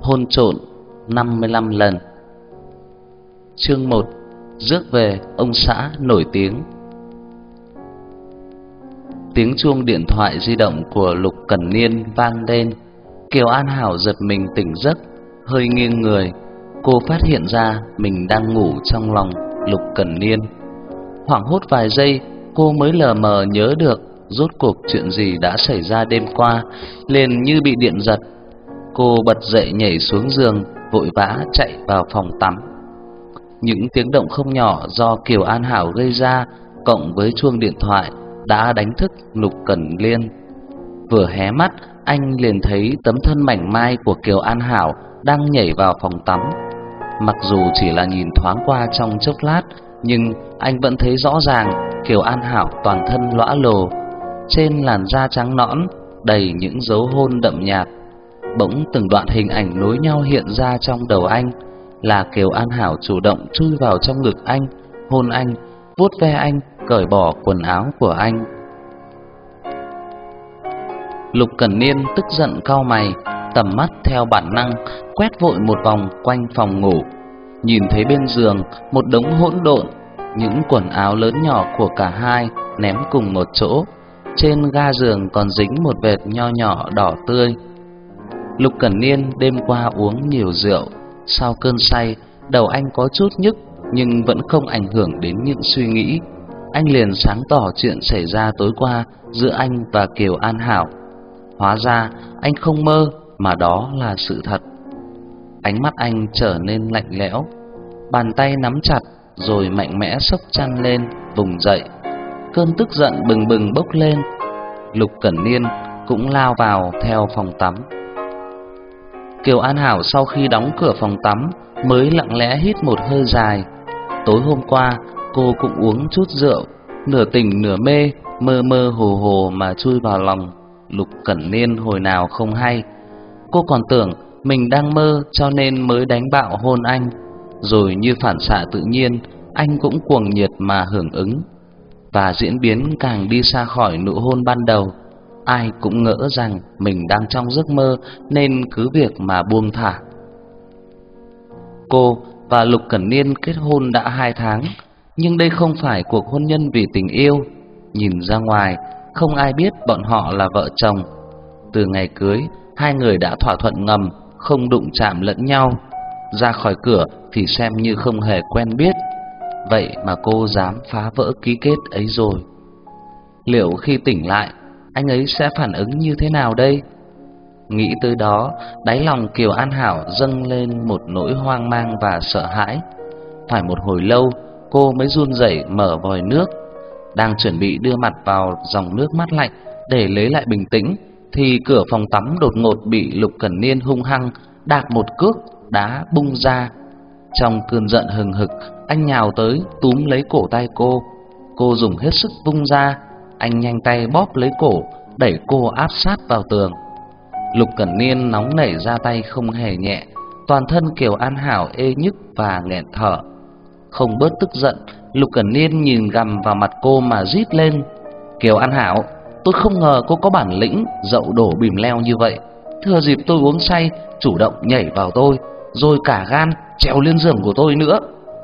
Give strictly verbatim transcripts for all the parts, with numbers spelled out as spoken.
hôn trộn năm mươi lăm lần. Chương một. Rước về ông xã nổi tiếng. Tiếng chuông điện thoại di động của Lục Cẩn Niên vang lên. Kiều An Hảo giật mình tỉnh giấc, hơi nghiêng người. Cô phát hiện ra mình đang ngủ trong lòng Lục Cẩn Niên. Hoảng hốt vài giây, cô mới lờ mờ nhớ được rốt cuộc chuyện gì đã xảy ra đêm qua, liền như bị điện giật. Cô bật dậy nhảy xuống giường, vội vã chạy vào phòng tắm. Những tiếng động không nhỏ do Kiều An Hảo gây ra, cộng với chuông điện thoại đã đánh thức Lục Cẩn Niên. Vừa hé mắt, anh liền thấy tấm thân mảnh mai của Kiều An Hảo đang nhảy vào phòng tắm. Mặc dù chỉ là nhìn thoáng qua trong chốc lát, nhưng anh vẫn thấy rõ ràng Kiều An Hảo toàn thân lõa lồ, trên làn da trắng nõn đầy những dấu hôn đậm nhạt. Bỗng từng đoạn hình ảnh nối nhau hiện ra trong đầu anh, là Kiều An Hảo chủ động chui vào trong ngực anh, hôn anh, vuốt ve anh, cởi bỏ quần áo của anh. Lục Cẩn Niên tức giận cau mày, tầm mắt theo bản năng quét vội một vòng quanh phòng ngủ. Nhìn thấy bên giường một đống hỗn độn, những quần áo lớn nhỏ của cả hai ném cùng một chỗ. Trên ga giường còn dính một vệt nho nhỏ đỏ tươi. Lục Cẩn Niên đêm qua uống nhiều rượu, sau cơn say, đầu anh có chút nhức nhưng vẫn không ảnh hưởng đến những suy nghĩ. Anh liền sáng tỏ chuyện xảy ra tối qua giữa anh và Kiều An Hảo. Hóa ra anh không mơ mà đó là sự thật. Ánh mắt anh trở nên lạnh lẽo, bàn tay nắm chặt rồi mạnh mẽ xốc chăn lên, vùng dậy. Cơn tức giận bừng bừng bốc lên. Lục Cẩn Niên cũng lao vào theo phòng tắm. Kiều An Hảo sau khi đóng cửa phòng tắm mới lặng lẽ hít một hơi dài. Tối hôm qua cô cũng uống chút rượu, nửa tỉnh nửa mê, mơ mơ hồ hồ mà chui vào lòng Lục Cẩn Niên hồi nào không hay. Cô còn tưởng mình đang mơ cho nên mới đánh bạo hôn anh, rồi như phản xạ tự nhiên anh cũng cuồng nhiệt mà hưởng ứng. Và diễn biến càng đi xa khỏi nụ hôn ban đầu, ai cũng ngỡ rằng mình đang trong giấc mơ nên cứ việc mà buông thả. Cô và Lục Cẩn Niên kết hôn đã hai tháng, nhưng đây không phải cuộc hôn nhân vì tình yêu. Nhìn ra ngoài, không ai biết bọn họ là vợ chồng. Từ ngày cưới, hai người đã thỏa thuận ngầm không đụng chạm lẫn nhau. Ra khỏi cửa thì xem như không hề quen biết. Vậy mà cô dám phá vỡ ký kết ấy rồi. Liệu khi tỉnh lại, anh ấy sẽ phản ứng như thế nào đây? Nghĩ tới đó, đáy lòng Kiều An Hảo dâng lên một nỗi hoang mang và sợ hãi. Phải một hồi lâu, cô mới run rẩy mở vòi nước. Đang chuẩn bị đưa mặt vào dòng nước mát lạnh để lấy lại bình tĩnh, thì cửa phòng tắm đột ngột bị Lục Cẩn Niên hung hăng đạp một cước đá bung ra. Trong cơn giận hừng hực, anh nhào tới túm lấy cổ tay cô. Cô dùng hết sức vung ra, anh nhanh tay bóp lấy cổ, đẩy cô áp sát vào tường. Lục Cẩn Niên nóng nảy ra tay không hề nhẹ, toàn thân Kiều An Hảo ê nhức và nghẹn thở. Không bớt tức giận, Lục Cẩn Niên nhìn gằm vào mặt cô mà rít lên: "Kiều An Hảo, tôi không ngờ cô có bản lĩnh dậu đổ bìm leo như vậy. Thừa dịp tôi uống say, chủ động nhảy vào tôi, rồi cả gan trèo lên giường của tôi nữa."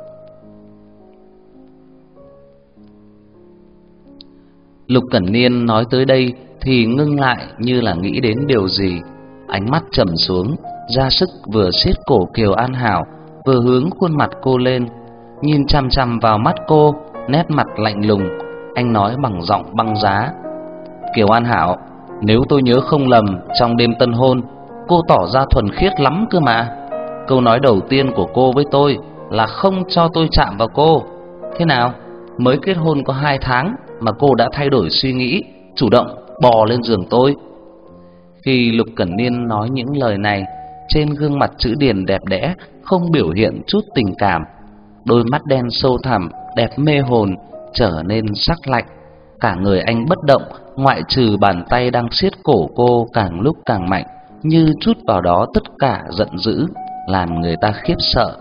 Lục Cẩn Niên nói tới đây thì ngưng lại như là nghĩ đến điều gì. Ánh mắt trầm xuống, ra sức vừa siết cổ Kiều An Hảo, vừa hướng khuôn mặt cô lên. Nhìn chằm chằm vào mắt cô, nét mặt lạnh lùng, anh nói bằng giọng băng giá: "Kiều An Hảo, nếu tôi nhớ không lầm, trong đêm tân hôn, cô tỏ ra thuần khiết lắm cơ mà. Câu nói đầu tiên của cô với tôi là không cho tôi chạm vào cô. Thế nào, mới kết hôn có hai tháng mà cô đã thay đổi suy nghĩ, chủ động bò lên giường tôi." Khi Lục Cẩn Niên nói những lời này, trên gương mặt chữ điền đẹp đẽ không biểu hiện chút tình cảm. Đôi mắt đen sâu thẳm, đẹp mê hồn trở nên sắc lạnh. Cả người anh bất động, ngoại trừ bàn tay đang siết cổ cô càng lúc càng mạnh, như trút vào đó tất cả giận dữ, làm người ta khiếp sợ.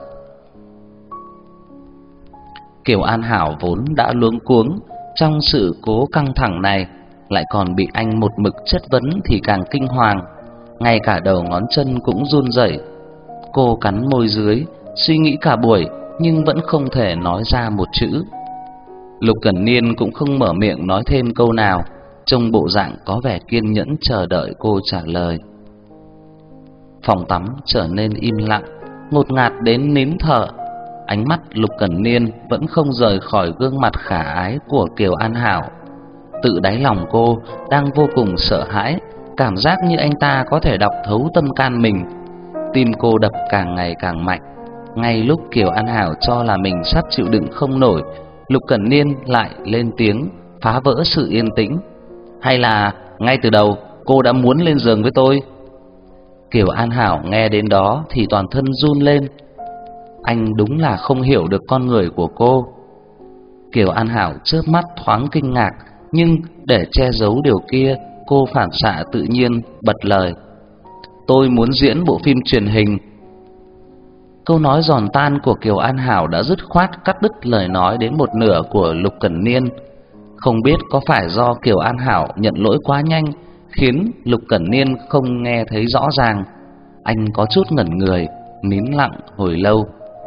Kiều An Hảo vốn đã luống cuống, trong sự cố căng thẳng này lại còn bị anh một mực chất vấn thì càng kinh hoàng. Ngay cả đầu ngón chân cũng run rẩy. Cô cắn môi dưới, suy nghĩ cả buổi nhưng vẫn không thể nói ra một chữ. Lục Cẩn Niên cũng không mở miệng nói thêm câu nào, trông bộ dạng có vẻ kiên nhẫn chờ đợi cô trả lời. Phòng tắm trở nên im lặng, ngột ngạt đến nín thở. Ánh mắt Lục Cẩn Niên vẫn không rời khỏi gương mặt khả ái của Kiều An Hảo. Tự đáy lòng cô đang vô cùng sợ hãi, cảm giác như anh ta có thể đọc thấu tâm can mình. Tim cô đập càng ngày càng mạnh. Ngay lúc Kiều An Hảo cho là mình sắp chịu đựng không nổi, Lục Cẩn Niên lại lên tiếng phá vỡ sự yên tĩnh. Hay là ngay từ đầu cô đã muốn lên giường với tôi? Kiều An Hảo nghe đến đó thì toàn thân run lên. Anh đúng là không hiểu được con người của cô. Kiều An Hảo chớp mắt thoáng kinh ngạc, nhưng để che giấu điều kia, cô phản xạ tự nhiên bật lời. Tôi muốn diễn bộ phim truyền hình. Câu nói giòn tan của Kiều An Hảo đã dứt khoát cắt đứt lời nói đến một nửa của Lục Cẩn Niên. Không biết có phải do Kiều An Hảo nhận lỗi quá nhanh khiến Lục Cẩn Niên không nghe thấy rõ ràng. Anh có chút ngẩn người, nín lặng hồi lâu.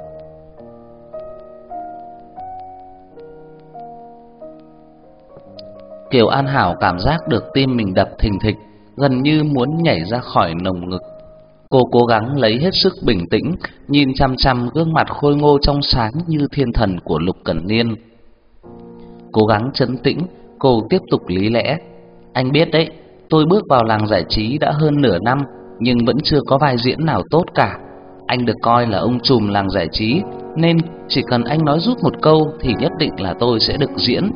Kiều An Hảo cảm giác được tim mình đập thình thịch, gần như muốn nhảy ra khỏi lồng ngực. Cô cố gắng lấy hết sức bình tĩnh, nhìn chăm chăm gương mặt khôi ngô trong sáng như thiên thần của Lục Cẩn Niên. Cố gắng trấn tĩnh, cô tiếp tục lý lẽ. Anh biết đấy, tôi bước vào làng giải trí đã hơn nửa năm, nhưng vẫn chưa có vai diễn nào tốt cả. Anh được coi là ông trùm làng giải trí, nên chỉ cần anh nói rút một câu thì nhất định là tôi sẽ được diễn.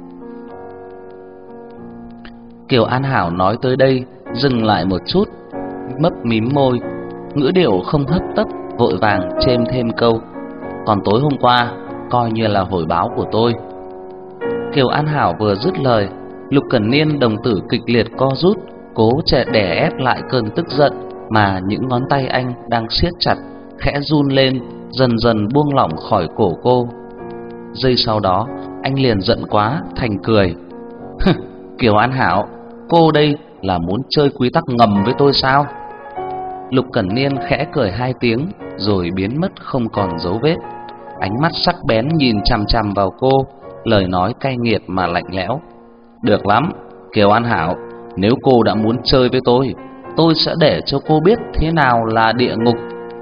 Kiều An Hảo nói tới đây, dừng lại một chút, mấp mím môi, ngữ điệu không hấp tấp, vội vàng chêm thêm câu. Còn tối hôm qua, coi như là hồi báo của tôi. Kiều An Hảo vừa dứt lời, Lục Cẩn Niên đồng tử kịch liệt co rút, cố trẻ đè ép lại cơn tức giận mà những ngón tay anh đang siết chặt, khẽ run lên, dần dần buông lỏng khỏi cổ cô. Giây sau đó, anh liền giận quá thành cười. Kiều An Hảo, cô đây là muốn chơi quy tắc ngầm với tôi sao? Lục Cẩn Niên khẽ cười hai tiếng rồi biến mất không còn dấu vết. Ánh mắt sắc bén nhìn chằm chằm vào cô, lời nói cay nghiệt mà lạnh lẽo. Được lắm, Kiều An Hảo, nếu cô đã muốn chơi với tôi, tôi sẽ để cho cô biết thế nào là địa ngục.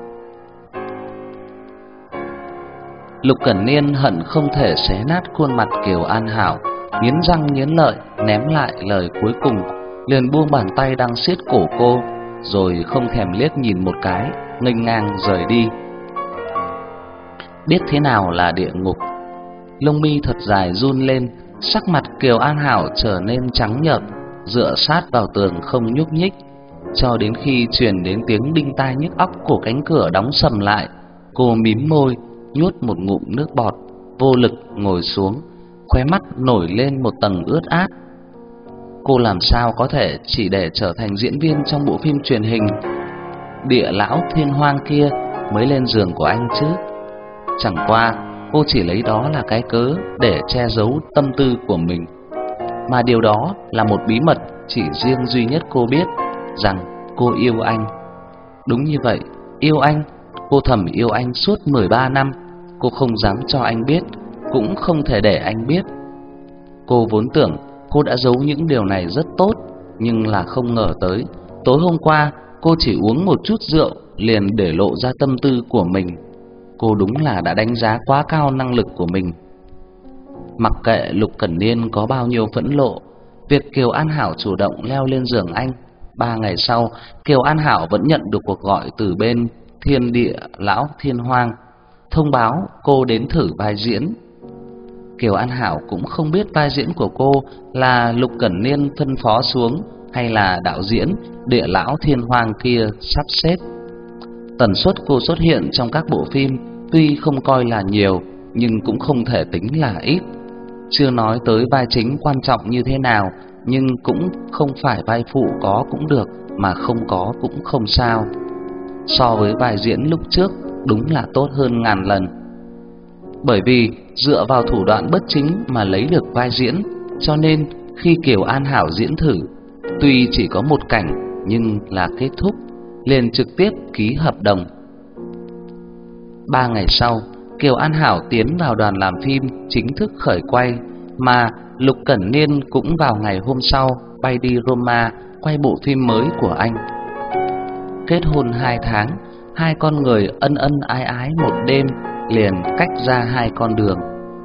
Lục Cẩn Niên hận không thể xé nát khuôn mặt Kiều An Hảo, nghiến răng nghiến lợi ném lại lời cuối cùng, liền buông bàn tay đang siết cổ cô, rồi không thèm liếc nhìn một cái, nghênh ngang rời đi. Biết thế nào là địa ngục? Lông mi thật dài run lên, sắc mặt Kiều An Hảo trở nên trắng nhợt, dựa sát vào tường không nhúc nhích, cho đến khi truyền đến tiếng đinh tai nhức óc của cánh cửa đóng sầm lại. Cô mím môi, nuốt một ngụm nước bọt, vô lực ngồi xuống, khóe mắt nổi lên một tầng ướt át. Cô làm sao có thể chỉ để trở thành diễn viên trong bộ phim truyền hình Địa Lão Thiên Hoang kia mới lên giường của anh chứ? Chẳng qua cô chỉ lấy đó là cái cớ để che giấu tâm tư của mình, mà điều đó là một bí mật chỉ riêng duy nhất cô biết, rằng cô yêu anh. Đúng như vậy, yêu anh. Cô thầm yêu anh suốt mười ba năm. Cô không dám cho anh biết, cũng không thể để anh biết. Cô vốn tưởng cô đã giấu những điều này rất tốt, nhưng là không ngờ tới tối hôm qua cô chỉ uống một chút rượu liền để lộ ra tâm tư của mình. Cô đúng là đã đánh giá quá cao năng lực của mình. Mặc kệ Lục Cẩn Niên có bao nhiêu phẫn nộ, việc Kiều An Hảo chủ động leo lên giường anh, ba ngày sau Kiều An Hảo vẫn nhận được cuộc gọi từ bên Thiên Địa Lão Thiên Hoang, thông báo cô đến thử vai diễn. Kiều An Hảo cũng không biết vai diễn của cô là Lục Cẩn Niên phân phó xuống hay là đạo diễn Địa Lão Thiên Hoang kia sắp xếp. Tần suất cô xuất hiện trong các bộ phim tuy không coi là nhiều, nhưng cũng không thể tính là ít. Chưa nói tới vai chính quan trọng như thế nào, nhưng cũng không phải vai phụ có cũng được, mà không có cũng không sao. So với vai diễn lúc trước, đúng là tốt hơn ngàn lần. Bởi vì dựa vào thủ đoạn bất chính mà lấy được vai diễn, cho nên khi Kiều An Hảo diễn thử, tuy chỉ có một cảnh nhưng là kết thúc, liền trực tiếp ký hợp đồng. Ba ngày sau, Kiều An Hảo tiến vào đoàn làm phim chính thức khởi quay, mà Lục Cẩn Niên cũng vào ngày hôm sau bay đi Roma quay bộ phim mới của anh. Kết hôn hai tháng, hai con người ân ân ái ái một đêm, liền cách ra hai con đường.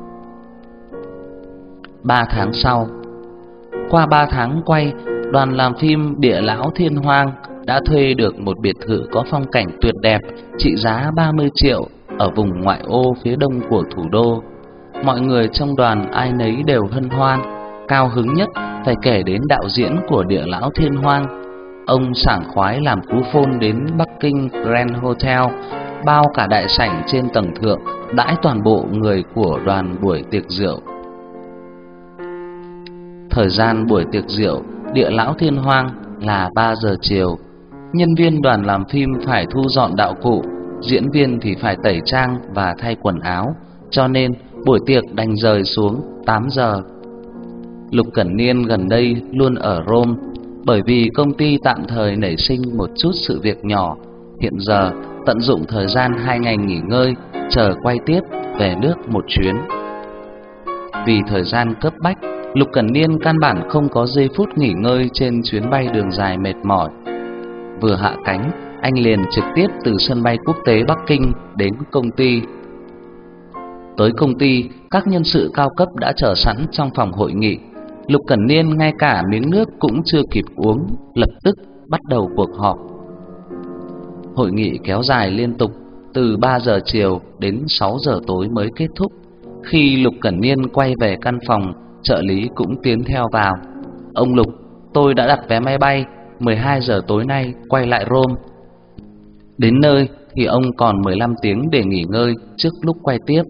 Ba tháng sau, qua ba tháng quay, đoàn làm phim Địa Lão Thiên Hoang đã thuê được một biệt thự có phong cảnh tuyệt đẹp, trị giá ba mươi triệu ở vùng ngoại ô phía đông của thủ đô. Mọi người trong đoàn ai nấy đều hân hoan. Cao hứng nhất phải kể đến đạo diễn của Địa Lão Thiên Hoang. Ông sảng khoái làm cú phone đến Bắc Kinh Grand Hotel, bao cả đại sảnh trên tầng thượng, đãi toàn bộ người của đoàn buổi tiệc rượu. Thời gian buổi tiệc rượu Địa Lão Thiên Hoang là ba giờ chiều. Nhân viên đoàn làm phim phải thu dọn đạo cụ, diễn viên thì phải tẩy trang và thay quần áo, cho nên buổi tiệc đành rời xuống tám giờ. Lục Cẩn Niên gần đây luôn ở Rome, bởi vì công ty tạm thời nảy sinh một chút sự việc nhỏ. Hiện giờ tận dụng thời gian hai ngày nghỉ ngơi, chờ quay tiếp về nước một chuyến. Vì thời gian cấp bách, Lục Cẩn Niên căn bản không có giây phút nghỉ ngơi trên chuyến bay đường dài mệt mỏi. Vừa hạ cánh, anh liền trực tiếp từ sân bay quốc tế Bắc Kinh đến công ty. Tới công ty, các nhân sự cao cấp đã chờ sẵn trong phòng hội nghị. Lục Cẩn Niên ngay cả miếng nước cũng chưa kịp uống, lập tức bắt đầu cuộc họp. Hội nghị kéo dài liên tục từ ba giờ chiều đến sáu giờ tối mới kết thúc. Khi Lục Cẩn Niên quay về căn phòng, trợ lý cũng tiến theo vào. Ông Lục, tôi đã đặt vé máy bay, mười hai giờ tối nay quay lại Rome. Đến nơi thì ông còn mười lăm tiếng để nghỉ ngơi trước lúc quay tiếp.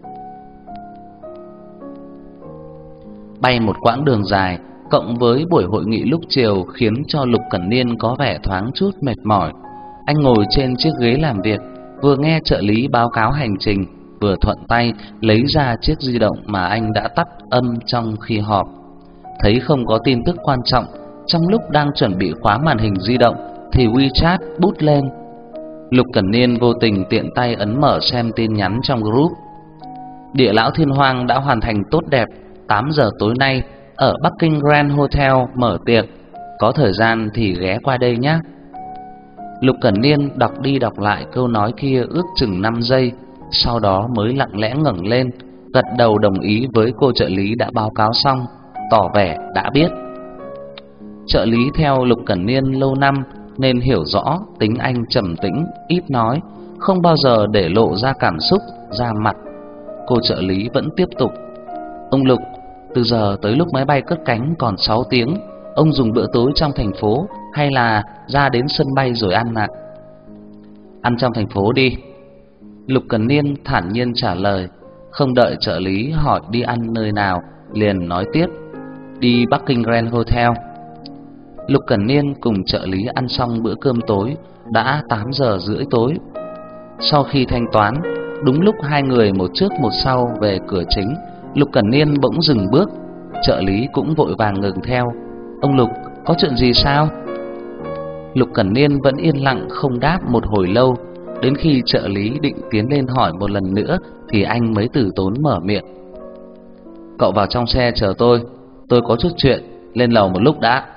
Bay một quãng đường dài, cộng với buổi hội nghị lúc chiều khiến cho Lục Cẩn Niên có vẻ thoáng chút mệt mỏi. Anh ngồi trên chiếc ghế làm việc, vừa nghe trợ lý báo cáo hành trình, vừa thuận tay lấy ra chiếc di động mà anh đã tắt âm trong khi họp. Thấy không có tin tức quan trọng, trong lúc đang chuẩn bị khóa màn hình di động thì WeChat bút lên. Lục Cẩn Niên vô tình tiện tay ấn mở xem tin nhắn trong group. Địa Lão Thiên Hoang đã hoàn thành tốt đẹp, tám giờ tối nay ở Bắc Kinh Grand Hotel mở tiệc, có thời gian thì ghé qua đây nhé. Lục Cẩn Niên đọc đi đọc lại câu nói kia ước chừng năm giây, sau đó mới lặng lẽ ngẩng lên, gật đầu đồng ý với cô trợ lý đã báo cáo xong, tỏ vẻ đã biết. Trợ lý theo Lục Cẩn Niên lâu năm nên hiểu rõ tính anh trầm tĩnh, ít nói, không bao giờ để lộ ra cảm xúc, ra mặt. Cô trợ lý vẫn tiếp tục. Ông Lục, từ giờ tới lúc máy bay cất cánh còn sáu tiếng, ông dùng bữa tối trong thành phố hay là ra đến sân bay rồi ăn ạ? Ăn trong thành phố đi. Lục Cẩn Niên thản nhiên trả lời, không đợi trợ lý hỏi đi ăn nơi nào, liền nói tiếp, đi Bắc Kinh Grand Hotel. Lục Cẩn Niên cùng trợ lý ăn xong bữa cơm tối, đã tám giờ rưỡi tối. Sau khi thanh toán, đúng lúc hai người một trước một sau về cửa chính, Lục Cẩn Niên bỗng dừng bước, trợ lý cũng vội vàng ngừng theo. Ông Lục, có chuyện gì sao? Lục Cẩn Niên vẫn yên lặng không đáp một hồi lâu, đến khi trợ lý định tiến lên hỏi một lần nữa thì anh mới từ tốn mở miệng. Cậu vào trong xe chờ tôi, tôi có chút chuyện, lên lầu một lúc đã.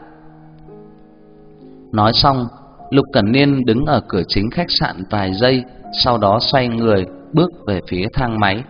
Nói xong, Lục Cẩn Niên đứng ở cửa chính khách sạn vài giây, sau đó xoay người bước về phía thang máy.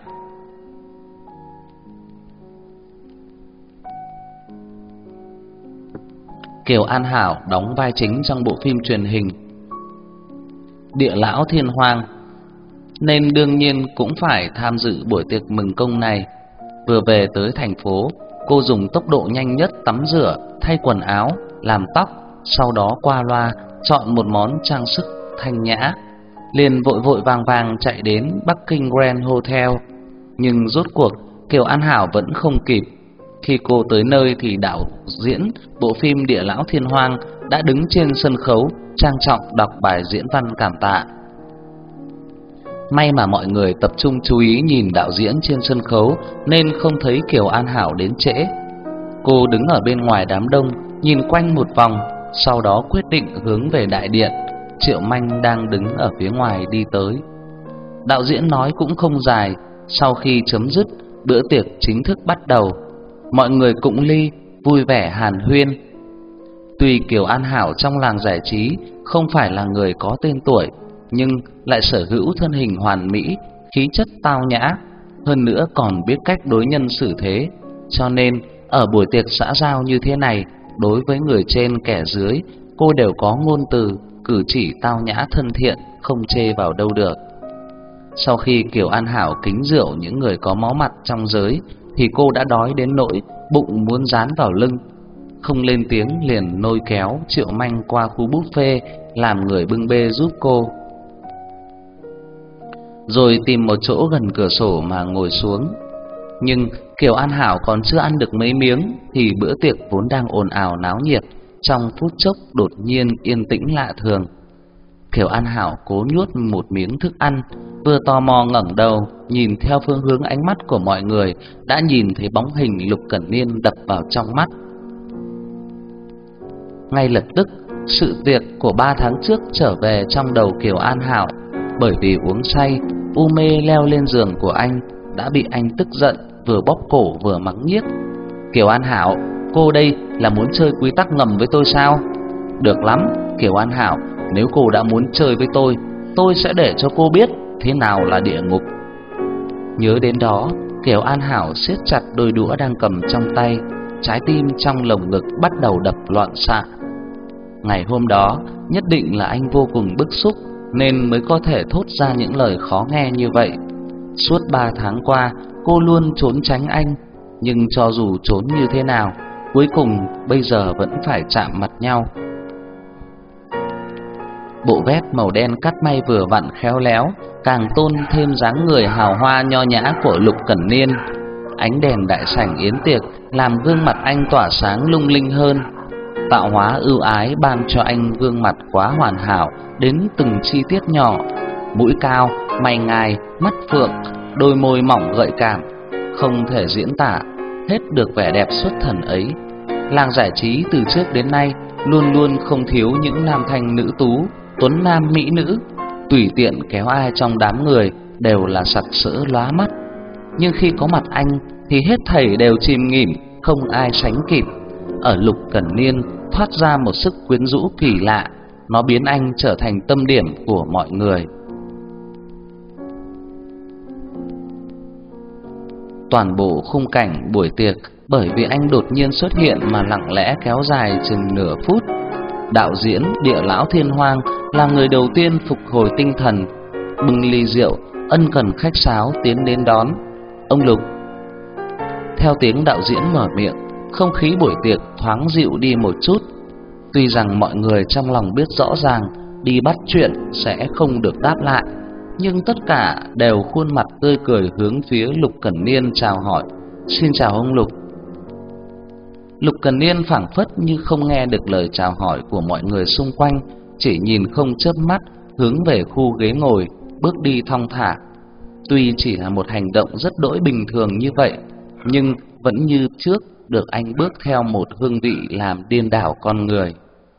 Kiều An Hảo đóng vai chính trong bộ phim truyền hình Địa Lão Thiên Hoang, nên đương nhiên cũng phải tham dự buổi tiệc mừng công này. Vừa về tới thành phố, cô dùng tốc độ nhanh nhất tắm rửa, thay quần áo, làm tóc, sau đó qua loa chọn một món trang sức thanh nhã, liền vội vội vàng vàng chạy đến Bắc Kinh Grand Hotel. Nhưng rốt cuộc Kiều An Hảo vẫn không kịp. Khi cô tới nơi thì đạo diễn bộ phim Địa Lão Thiên Hoang đã đứng trên sân khấu trang trọng đọc bài diễn văn cảm tạ. May mà mọi người tập trung chú ý nhìn đạo diễn trên sân khấu nên không thấy Kiều An Hảo đến trễ. Cô đứng ở bên ngoài đám đông nhìn quanh một vòng, sau đó quyết định hướng về đại điện. Triệu Manh đang đứng ở phía ngoài đi tới. Đạo diễn nói cũng không dài. Sau khi chấm dứt, bữa tiệc chính thức bắt đầu. Mọi người cụng ly, vui vẻ hàn huyên. Tuy Kiều An Hảo trong làng giải trí không phải là người có tên tuổi, nhưng lại sở hữu thân hình hoàn mỹ, khí chất tao nhã, hơn nữa còn biết cách đối nhân xử thế. Cho nên ở buổi tiệc xã giao như thế này, đối với người trên kẻ dưới, cô đều có ngôn từ, cử chỉ tao nhã thân thiện, không chê vào đâu được. Sau khi Kiều An Hảo kính rượu những người có máu mặt trong giới, thì cô đã đói đến nỗi bụng muốn dán vào lưng. Không lên tiếng liền lôi kéo Triệu Manh qua khu buffet làm người bưng bê giúp cô, rồi tìm một chỗ gần cửa sổ mà ngồi xuống. Nhưng Kiều An Hảo còn chưa ăn được mấy miếng thì bữa tiệc vốn đang ồn ào náo nhiệt trong phút chốc đột nhiên yên tĩnh lạ thường. Kiều An Hảo cố nuốt một miếng thức ăn, vừa tò mò ngẩng đầu nhìn theo phương hướng ánh mắt của mọi người, đã nhìn thấy bóng hình Lục Cẩn Niên đập vào trong mắt. Ngay lập tức, sự việc của ba tháng trước trở về trong đầu Kiều An Hảo. Bởi vì uống say, u mê leo lên giường của anh, đã bị anh tức giận, vừa bóp cổ vừa mắng nhiếc. Kiều An Hảo, cô đây là muốn chơi quy tắc ngầm với tôi sao? Được lắm, Kiều An Hảo, nếu cô đã muốn chơi với tôi, tôi sẽ để cho cô biết thế nào là địa ngục. Nhớ đến đó, Kiều An Hảo siết chặt đôi đũa đang cầm trong tay, trái tim trong lồng ngực bắt đầu đập loạn xạ. Ngày hôm đó, nhất định là anh vô cùng bức xúc nên mới có thể thốt ra những lời khó nghe như vậy. Suốt ba tháng qua, cô luôn trốn tránh anh, nhưng cho dù trốn như thế nào, cuối cùng bây giờ vẫn phải chạm mặt nhau. Bộ vest màu đen cắt may vừa vặn khéo léo, càng tôn thêm dáng người hào hoa nho nhã của Lục Cẩn Niên. Ánh đèn đại sảnh yến tiệc làm gương mặt anh tỏa sáng lung linh hơn. Tạo hóa ưu ái ban cho anh gương mặt quá hoàn hảo đến từng chi tiết nhỏ. Mũi cao, mày ngài, mắt phượng, đôi môi mỏng gợi cảm, không thể diễn tả hết được vẻ đẹp xuất thần ấy. Làng giải trí từ trước đến nay luôn luôn không thiếu những nam thanh nữ tú, tuấn nam mỹ nữ, tùy tiện kéo ai trong đám người đều là sặc sỡ lóa mắt. Nhưng khi có mặt anh thì hết thảy đều chìm nghỉm, không ai sánh kịp. Ở Lục Cẩn Niên thoát ra một sức quyến rũ kỳ lạ, nó biến anh trở thành tâm điểm của mọi người. Toàn bộ khung cảnh buổi tiệc bởi vì anh đột nhiên xuất hiện mà lặng lẽ kéo dài chừng nửa phút. Đạo diễn Địa Lão Thiên Hoang là người đầu tiên phục hồi tinh thần, bưng ly rượu ân cần khách sáo tiến đến đón. Ông Lục. Theo tiếng đạo diễn mở miệng, không khí buổi tiệc thoáng dịu đi một chút. Tuy rằng mọi người trong lòng biết rõ ràng đi bắt chuyện sẽ không được đáp lại, nhưng tất cả đều khuôn mặt tươi cười hướng phía Lục Cẩn Niên chào hỏi. Xin chào ông Lục. Lục Cẩn Niên phảng phất như không nghe được lời chào hỏi của mọi người xung quanh, chỉ nhìn không chớp mắt hướng về khu ghế ngồi, bước đi thong thả. Tuy chỉ là một hành động rất đỗi bình thường như vậy, nhưng vẫn như trước được anh bước theo một hương vị làm điên đảo con người.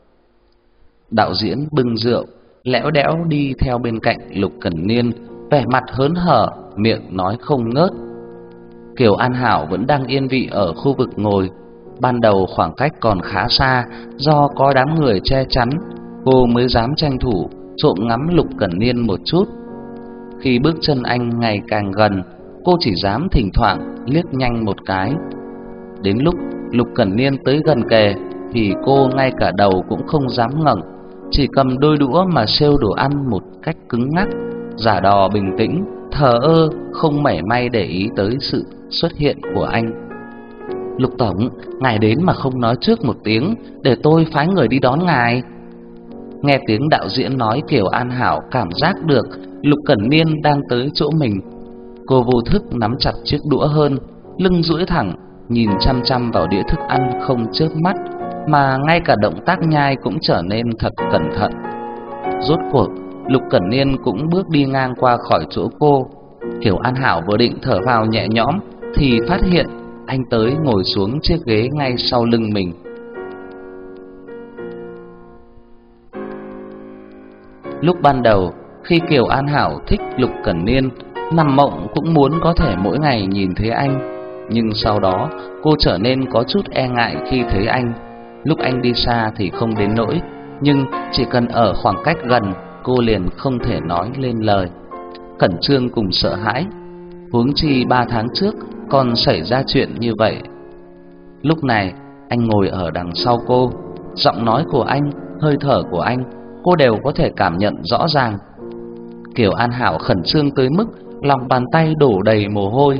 Đạo diễn bưng rượu, lẽo đẽo đi theo bên cạnh Lục Cẩn Niên, vẻ mặt hớn hở, miệng nói không ngớt. Kiều An Hảo vẫn đang yên vị ở khu vực ngồi. Ban đầu khoảng cách còn khá xa, do có đám người che chắn, cô mới dám tranh thủ trộm ngắm Lục Cẩn Niên một chút. Khi bước chân anh ngày càng gần, cô chỉ dám thỉnh thoảng liếc nhanh một cái. Đến lúc Lục Cẩn Niên tới gần kề thì cô ngay cả đầu cũng không dám ngẩng, chỉ cầm đôi đũa mà xêu đồ ăn một cách cứng ngắc, giả đò bình tĩnh, thờ ơ, không mảy may để ý tới sự xuất hiện của anh. Lục tổng, ngài đến mà không nói trước một tiếng, để tôi phái người đi đón ngài. Nghe tiếng đạo diễn nói, Kiều An Hảo cảm giác được Lục Cẩn Niên đang tới chỗ mình. Cô vô thức nắm chặt chiếc đũa hơn, lưng duỗi thẳng, nhìn chăm chăm vào đĩa thức ăn không chớp mắt, mà ngay cả động tác nhai cũng trở nên thật cẩn thận. Rốt cuộc, Lục Cẩn Niên cũng bước đi ngang qua khỏi chỗ cô. Kiều An Hảo vừa định thở vào nhẹ nhõm thì phát hiện anh tới ngồi xuống chiếc ghế ngay sau lưng mình. Lúc ban đầu, Khi Kiều An Hảo thích Lục Cẩn Niên, nằm mộng cũng muốn có thể mỗi ngày nhìn thấy anh. Nhưng sau đó cô trở nên có chút e ngại khi thấy anh. Lúc anh đi xa thì không đến nỗi, nhưng chỉ cần ở khoảng cách gần, cô liền không thể nói lên lời, khẩn trương cùng sợ hãi. Huống chi ba tháng trước còn xảy ra chuyện như vậy. Lúc này anh ngồi ở đằng sau cô, giọng nói của anh, hơi thở của anh, cô đều có thể cảm nhận rõ ràng. Kiều An Hảo khẩn trương tới mức lòng bàn tay đổ đầy mồ hôi.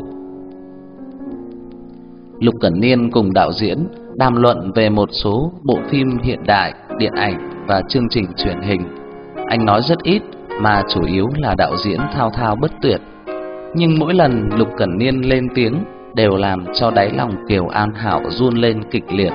Lục Cẩn Niên cùng đạo diễn đàm luận về một số bộ phim hiện đại, điện ảnh và chương trình truyền hình. Anh nói rất ít, mà chủ yếu là đạo diễn thao thao bất tuyệt. Nhưng mỗi lần Lục Cẩn Niên lên tiếng đều làm cho đáy lòng Kiều An Hảo run lên kịch liệt.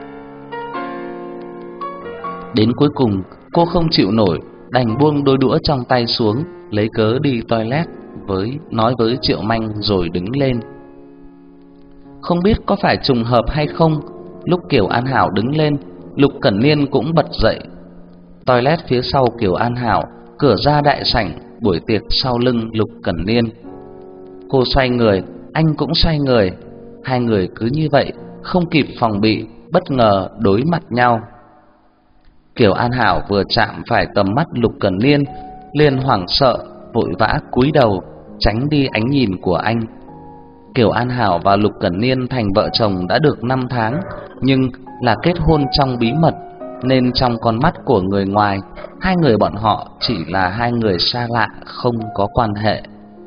Đến cuối cùng cô không chịu nổi, đành buông đôi đũa trong tay xuống, lấy cớ đi toilet với nói với Triệu Manh rồi đứng lên. Không biết có phải trùng hợp hay không, lúc Kiều An Hảo đứng lên, Lục Cẩn Niên cũng bật dậy. Toilet phía sau Kiều An Hảo, cửa ra đại sảnh buổi tiệc sau lưng Lục Cẩn Niên. Cô xoay người, anh cũng xoay người. Hai người cứ như vậy, không kịp phòng bị, bất ngờ đối mặt nhau. Kiều An Hảo vừa chạm phải tầm mắt Lục Cẩn Niên, liền hoảng sợ, vội vã cúi đầu, tránh đi ánh nhìn của anh. Kiều An Hảo và Lục Cẩn Niên thành vợ chồng đã được năm tháng, nhưng là kết hôn trong bí mật, nên trong con mắt của người ngoài, hai người bọn họ chỉ là hai người xa lạ, không có quan hệ.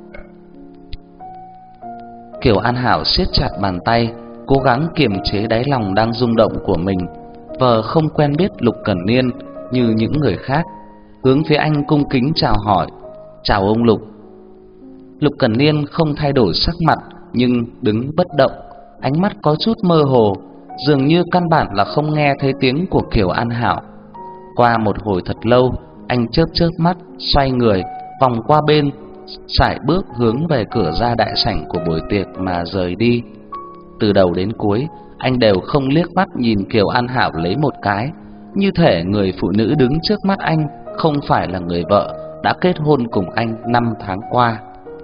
Kiều An Hảo siết chặt bàn tay, cố gắng kiềm chế đáy lòng đang rung động của mình. Vợ không quen biết Lục Cẩn Niên như những người khác, hướng phía anh cung kính chào hỏi. Chào ông Lục. Lục Cẩn Niên không thay đổi sắc mặt, nhưng đứng bất động, ánh mắt có chút mơ hồ, dường như căn bản là không nghe thấy tiếng của Kiều An Hảo. Qua một hồi thật lâu, anh chớp chớp mắt, xoay người, vòng qua bên, sải bước hướng về cửa ra đại sảnh của buổi tiệc mà rời đi. Từ đầu đến cuối, anh đều không liếc mắt nhìn Kiều An Hảo lấy một cái, như thể người phụ nữ đứng trước mắt anh không phải là người vợ đã kết hôn cùng anh năm tháng qua.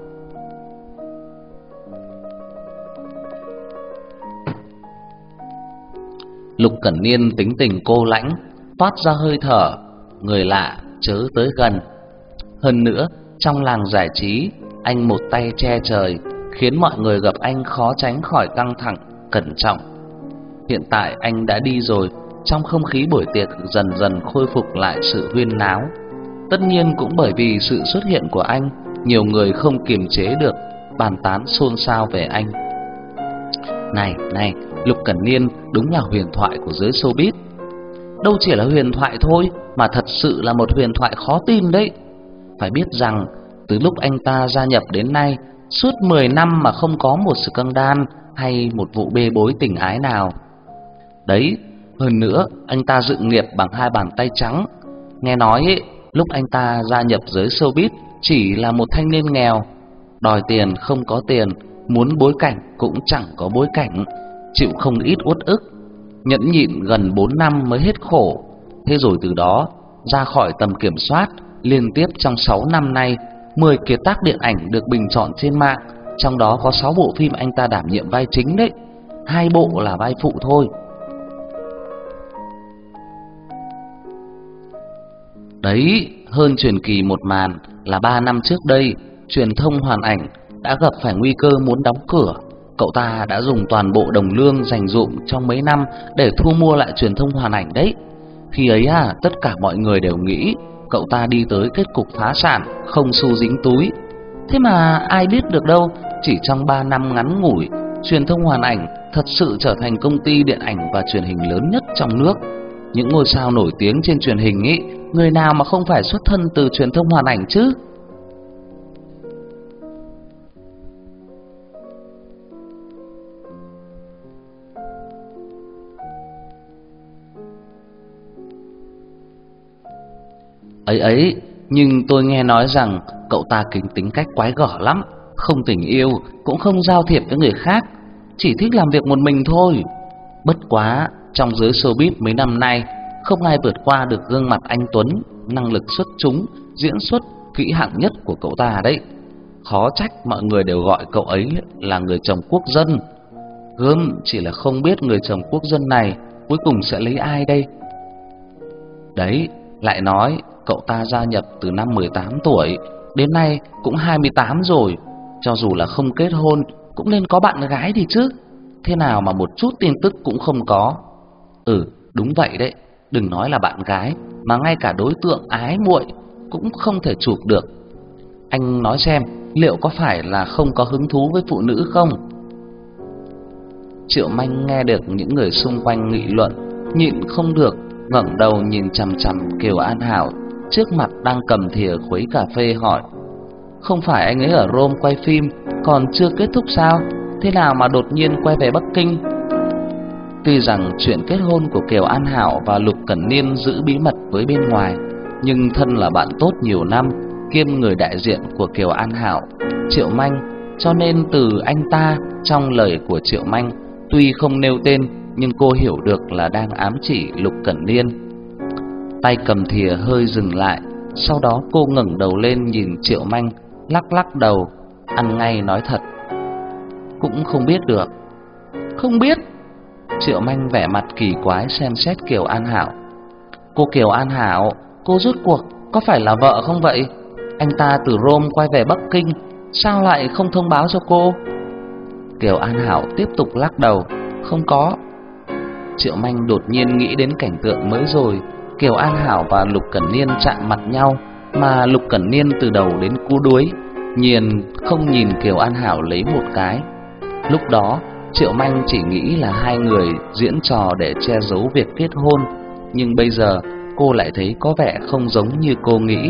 Lục Cẩn Niên tính tình cô lãnh, toát ra hơi thở người lạ chớ tới gần. Hơn nữa, trong làng giải trí, anh một tay che trời, khiến mọi người gặp anh khó tránh khỏi căng thẳng, cẩn trọng. Hiện tại anh đã đi rồi, trong không khí buổi tiệc dần dần khôi phục lại sự huyên náo. Tất nhiên cũng bởi vì sự xuất hiện của anh, nhiều người không kiềm chế được, bàn tán xôn xao về anh. Này, này, Lục Cẩn Niên đúng là huyền thoại của giới showbiz. Đâu chỉ là huyền thoại thôi, mà thật sự là một huyền thoại khó tin đấy. Phải biết rằng, từ lúc anh ta gia nhập đến nay, suốt mười năm mà không có một scandal hay một vụ bê bối tình ái nào. Đấy, hơn nữa, anh ta dựng nghiệp bằng hai bàn tay trắng. Nghe nói ấy, lúc anh ta gia nhập giới showbiz chỉ là một thanh niên nghèo, đòi tiền không có tiền, muốn bối cảnh cũng chẳng có bối cảnh, chịu không ít uất ức, nhẫn nhịn gần bốn năm mới hết khổ. Thế rồi từ đó ra khỏi tầm kiểm soát, liên tiếp trong sáu năm nay, mười kiệt tác điện ảnh được bình chọn trên mạng, trong đó có sáu bộ phim anh ta đảm nhiệm vai chính đấy, hai bộ là vai phụ thôi. Đấy, hơn truyền kỳ một màn là ba năm trước đây, truyền thông Hoàn Ảnh đã gặp phải nguy cơ muốn đóng cửa. Cậu ta đã dùng toàn bộ đồng lương dành dụm trong mấy năm để thu mua lại truyền thông Hoàn Ảnh đấy. Khi ấy à, tất cả mọi người đều nghĩ cậu ta đi tới kết cục phá sản, không xu dính túi. Thế mà ai biết được đâu, chỉ trong ba năm ngắn ngủi, truyền thông Hoàn Ảnh thật sự trở thành công ty điện ảnh và truyền hình lớn nhất trong nước. Những ngôi sao nổi tiếng trên truyền hình ấy, người nào mà không phải xuất thân từ truyền thông Hoàn Ảnh chứ? Ấy ấy, nhưng tôi nghe nói rằng cậu ta kính tính cách quái gở lắm, không tình yêu, cũng không giao thiệp với người khác, chỉ thích làm việc một mình thôi. Bất quá, trong giới showbiz mấy năm nay, không ai vượt qua được gương mặt anh tuấn, năng lực xuất chúng, diễn xuất kỹ hạng nhất của cậu ta đấy. Khó trách mọi người đều gọi cậu ấy là người chồng quốc dân. Gớm, chỉ là không biết người chồng quốc dân này cuối cùng sẽ lấy ai đây. Đấy, lại nói cậu ta gia nhập từ năm mười tám tuổi, đến nay cũng hai mươi tám rồi. Cho dù là không kết hôn cũng nên có bạn gái đi chứ. Thế nào mà một chút tin tức cũng không có. Ừ, đúng vậy đấy. Đừng nói là bạn gái, mà ngay cả đối tượng ái muội cũng không thể chụp được. Anh nói xem, liệu có phải là không có hứng thú với phụ nữ không? Triệu Manh nghe được những người xung quanh nghị luận, nhịn không được, ngẩng đầu nhìn chằm chằm Kiều An Hảo trước mặt đang cầm thìa khuấy cà phê hỏi: không phải anh ấy ở Rome quay phim còn chưa kết thúc sao? Thế nào mà đột nhiên quay về Bắc Kinh? Tuy rằng chuyện kết hôn của Kiều An Hảo và Lục Cẩn Niên giữ bí mật với bên ngoài, nhưng thân là bạn tốt nhiều năm, kiêm người đại diện của Kiều An Hảo, Triệu Manh, cho nên từ anh ta trong lời của Triệu Manh tuy không nêu tên, nhưng cô hiểu được là đang ám chỉ Lục Cẩn Niên. Tay cầm thìa hơi dừng lại, sau đó cô ngẩng đầu lên nhìn Triệu Manh, lắc lắc đầu, ăn ngay nói thật: cũng không biết được. Không biết? Triệu Manh vẻ mặt kỳ quái xem xét Kiều An Hảo. Cô Kiều An Hảo, cô rốt cuộc có phải là vợ không vậy? Anh ta từ Rome quay về Bắc Kinh, sao lại không thông báo cho cô? Kiều An Hảo tiếp tục lắc đầu: không có. Triệu Manh đột nhiên nghĩ đến cảnh tượng mới rồi, Kiều An Hảo và Lục Cẩn Niên chạm mặt nhau, mà Lục Cẩn Niên từ đầu đến cú đuối nhìn không nhìn Kiều An Hảo lấy một cái. Lúc đó Triệu Manh chỉ nghĩ là hai người diễn trò để che giấu việc kết hôn, nhưng bây giờ cô lại thấy có vẻ không giống như cô nghĩ.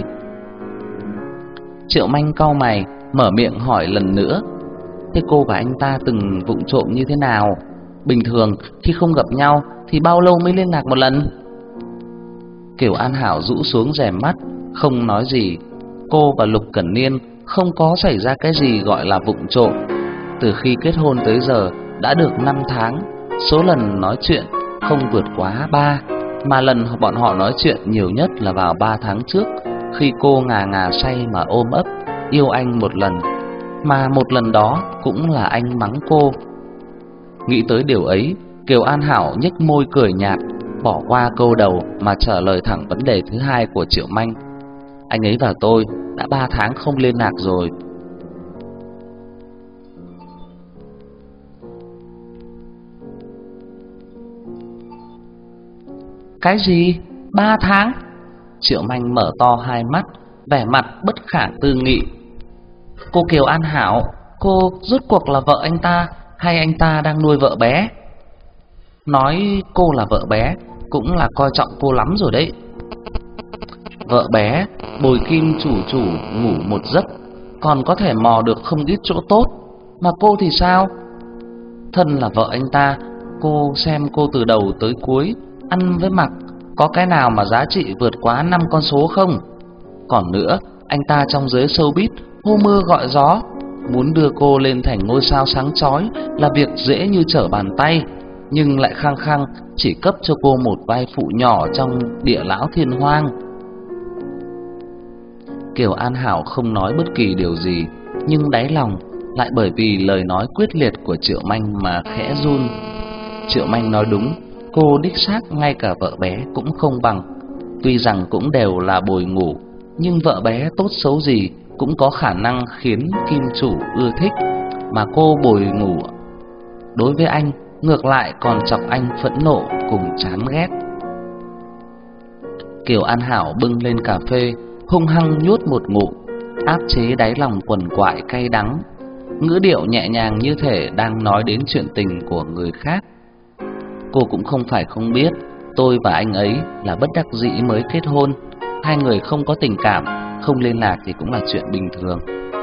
Triệu Manh cau mày, mở miệng hỏi lần nữa: thế cô và anh ta từng vụng trộm như thế nào? Bình thường khi không gặp nhau thì bao lâu mới liên lạc một lần? Kiều An Hảo rũ xuống rèm mắt, không nói gì. Cô và Lục Cẩn Niên không có xảy ra cái gì gọi là vụng trộm. Từ khi kết hôn tới giờ đã được năm tháng, số lần nói chuyện không vượt quá ba, mà lần bọn họ nói chuyện nhiều nhất là vào ba tháng trước, khi cô ngà ngà say mà ôm ấp yêu anh một lần, mà một lần đó cũng là anh mắng cô. Nghĩ tới điều ấy, Kiều An Hảo nhếch môi cười nhạt, bỏ qua câu đầu mà trả lời thẳng vấn đề thứ hai của Triệu Manh: anh ấy và tôi đã ba tháng không liên lạc rồi. Cái gì? Ba tháng? Triệu Manh mở to hai mắt, vẻ mặt bất khả tư nghị. Cô Kiều An Hảo, cô rốt cuộc là vợ anh ta hay anh ta đang nuôi vợ bé? Nói cô là vợ bé cũng là coi trọng cô lắm rồi đấy. Vợ bé, bồi kim chủ chủ ngủ một giấc còn có thể mò được không ít chỗ tốt, mà cô thì sao? Thân là vợ anh ta, cô xem cô từ đầu tới cuối ăn với mặc có cái nào mà giá trị vượt quá năm con số không? Còn nữa, anh ta trong giới showbiz hô mưa gọi gió, muốn đưa cô lên thành ngôi sao sáng chói là việc dễ như trở bàn tay, nhưng lại khăng khăng chỉ cấp cho cô một vai phụ nhỏ trong Địa Lão Thiên Hoang. Kiều An Hảo không nói bất kỳ điều gì, nhưng đáy lòng lại bởi vì lời nói quyết liệt của Triệu Manh mà khẽ run. Triệu Manh nói đúng, cô đích xác ngay cả vợ bé cũng không bằng. Tuy rằng cũng đều là bồi ngủ, nhưng vợ bé tốt xấu gì cũng có khả năng khiến kim chủ ưa thích, mà cô bồi ngủ đối với anh ngược lại còn chọc anh phẫn nộ cùng chán ghét. Kiều An Hảo bưng lên cà phê, hung hăng nhốt một ngụm, áp chế đáy lòng quằn quại cay đắng, ngữ điệu nhẹ nhàng như thể đang nói đến chuyện tình của người khác. Cô cũng không phải không biết, tôi và anh ấy là bất đắc dĩ mới kết hôn, hai người không có tình cảm, không liên lạc thì cũng là chuyện bình thường.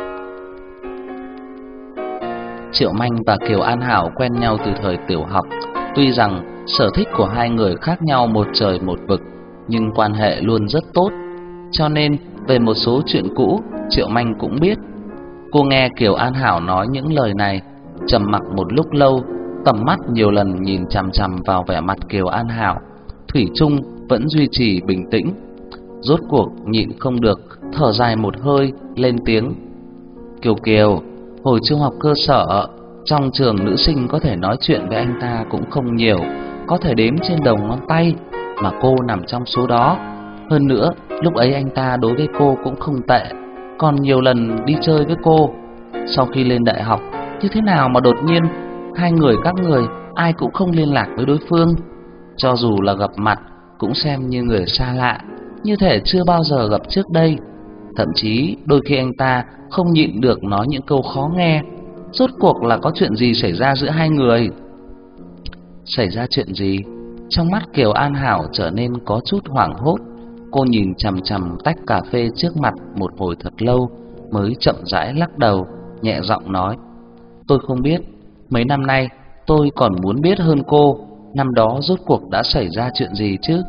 Triệu Manh và Kiều An Hảo quen nhau từ thời tiểu học, tuy rằng sở thích của hai người khác nhau một trời một vực, nhưng quan hệ luôn rất tốt. Cho nên về một số chuyện cũ, Triệu Manh cũng biết. Cô nghe Kiều An Hảo nói những lời này, trầm mặc một lúc lâu, tầm mắt nhiều lần nhìn chằm chằm vào vẻ mặt Kiều An Hảo, thủy chung vẫn duy trì bình tĩnh. Rốt cuộc nhịn không được, thở dài một hơi, lên tiếng: "Kiều Kiều, hồi trung học cơ sở, trong trường nữ sinh có thể nói chuyện với anh ta cũng không nhiều, có thể đếm trên đầu ngón tay, mà cô nằm trong số đó. Hơn nữa, lúc ấy anh ta đối với cô cũng không tệ, còn nhiều lần đi chơi với cô. Sau khi lên đại học, như thế nào mà đột nhiên hai người các người ai cũng không liên lạc với đối phương? Cho dù là gặp mặt cũng xem như người xa lạ, như thể chưa bao giờ gặp trước đây. Thậm chí đôi khi anh ta không nhịn được nói những câu khó nghe. Rốt cuộc là có chuyện gì xảy ra giữa hai người?" Xảy ra chuyện gì? Trong mắt Kiều An Hảo trở nên có chút hoảng hốt. Cô nhìn chằm chằm tách cà phê trước mặt một hồi thật lâu, mới chậm rãi lắc đầu, nhẹ giọng nói: "Tôi không biết. Mấy năm nay tôi còn muốn biết hơn cô, năm đó rốt cuộc đã xảy ra chuyện gì chứ?"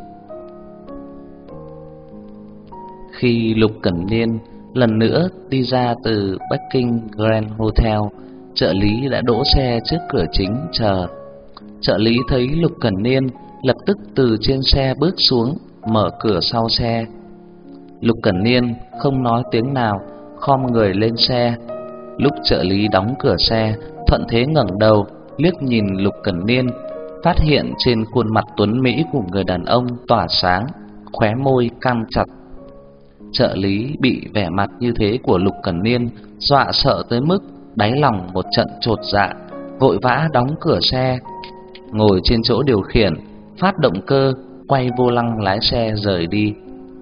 Khi Lục Cẩn Niên lần nữa đi ra từ Bắc Kinh Grand Hotel, trợ lý đã đỗ xe trước cửa chính chờ. Trợ lý thấy Lục Cẩn Niên, lập tức từ trên xe bước xuống, mở cửa sau xe. Lục Cẩn Niên không nói tiếng nào, khom người lên xe. Lúc trợ lý đóng cửa xe, thuận thế ngẩng đầu liếc nhìn Lục Cẩn Niên, phát hiện trên khuôn mặt tuấn mỹ của người đàn ông tỏa sáng, khóe môi căng chặt. Trợ lý bị vẻ mặt như thế của Lục Cẩn Niên dọa sợ tới mức đáy lòng một trận chột dạ, vội vã đóng cửa xe, ngồi trên chỗ điều khiển, phát động cơ, quay vô lăng lái xe rời đi.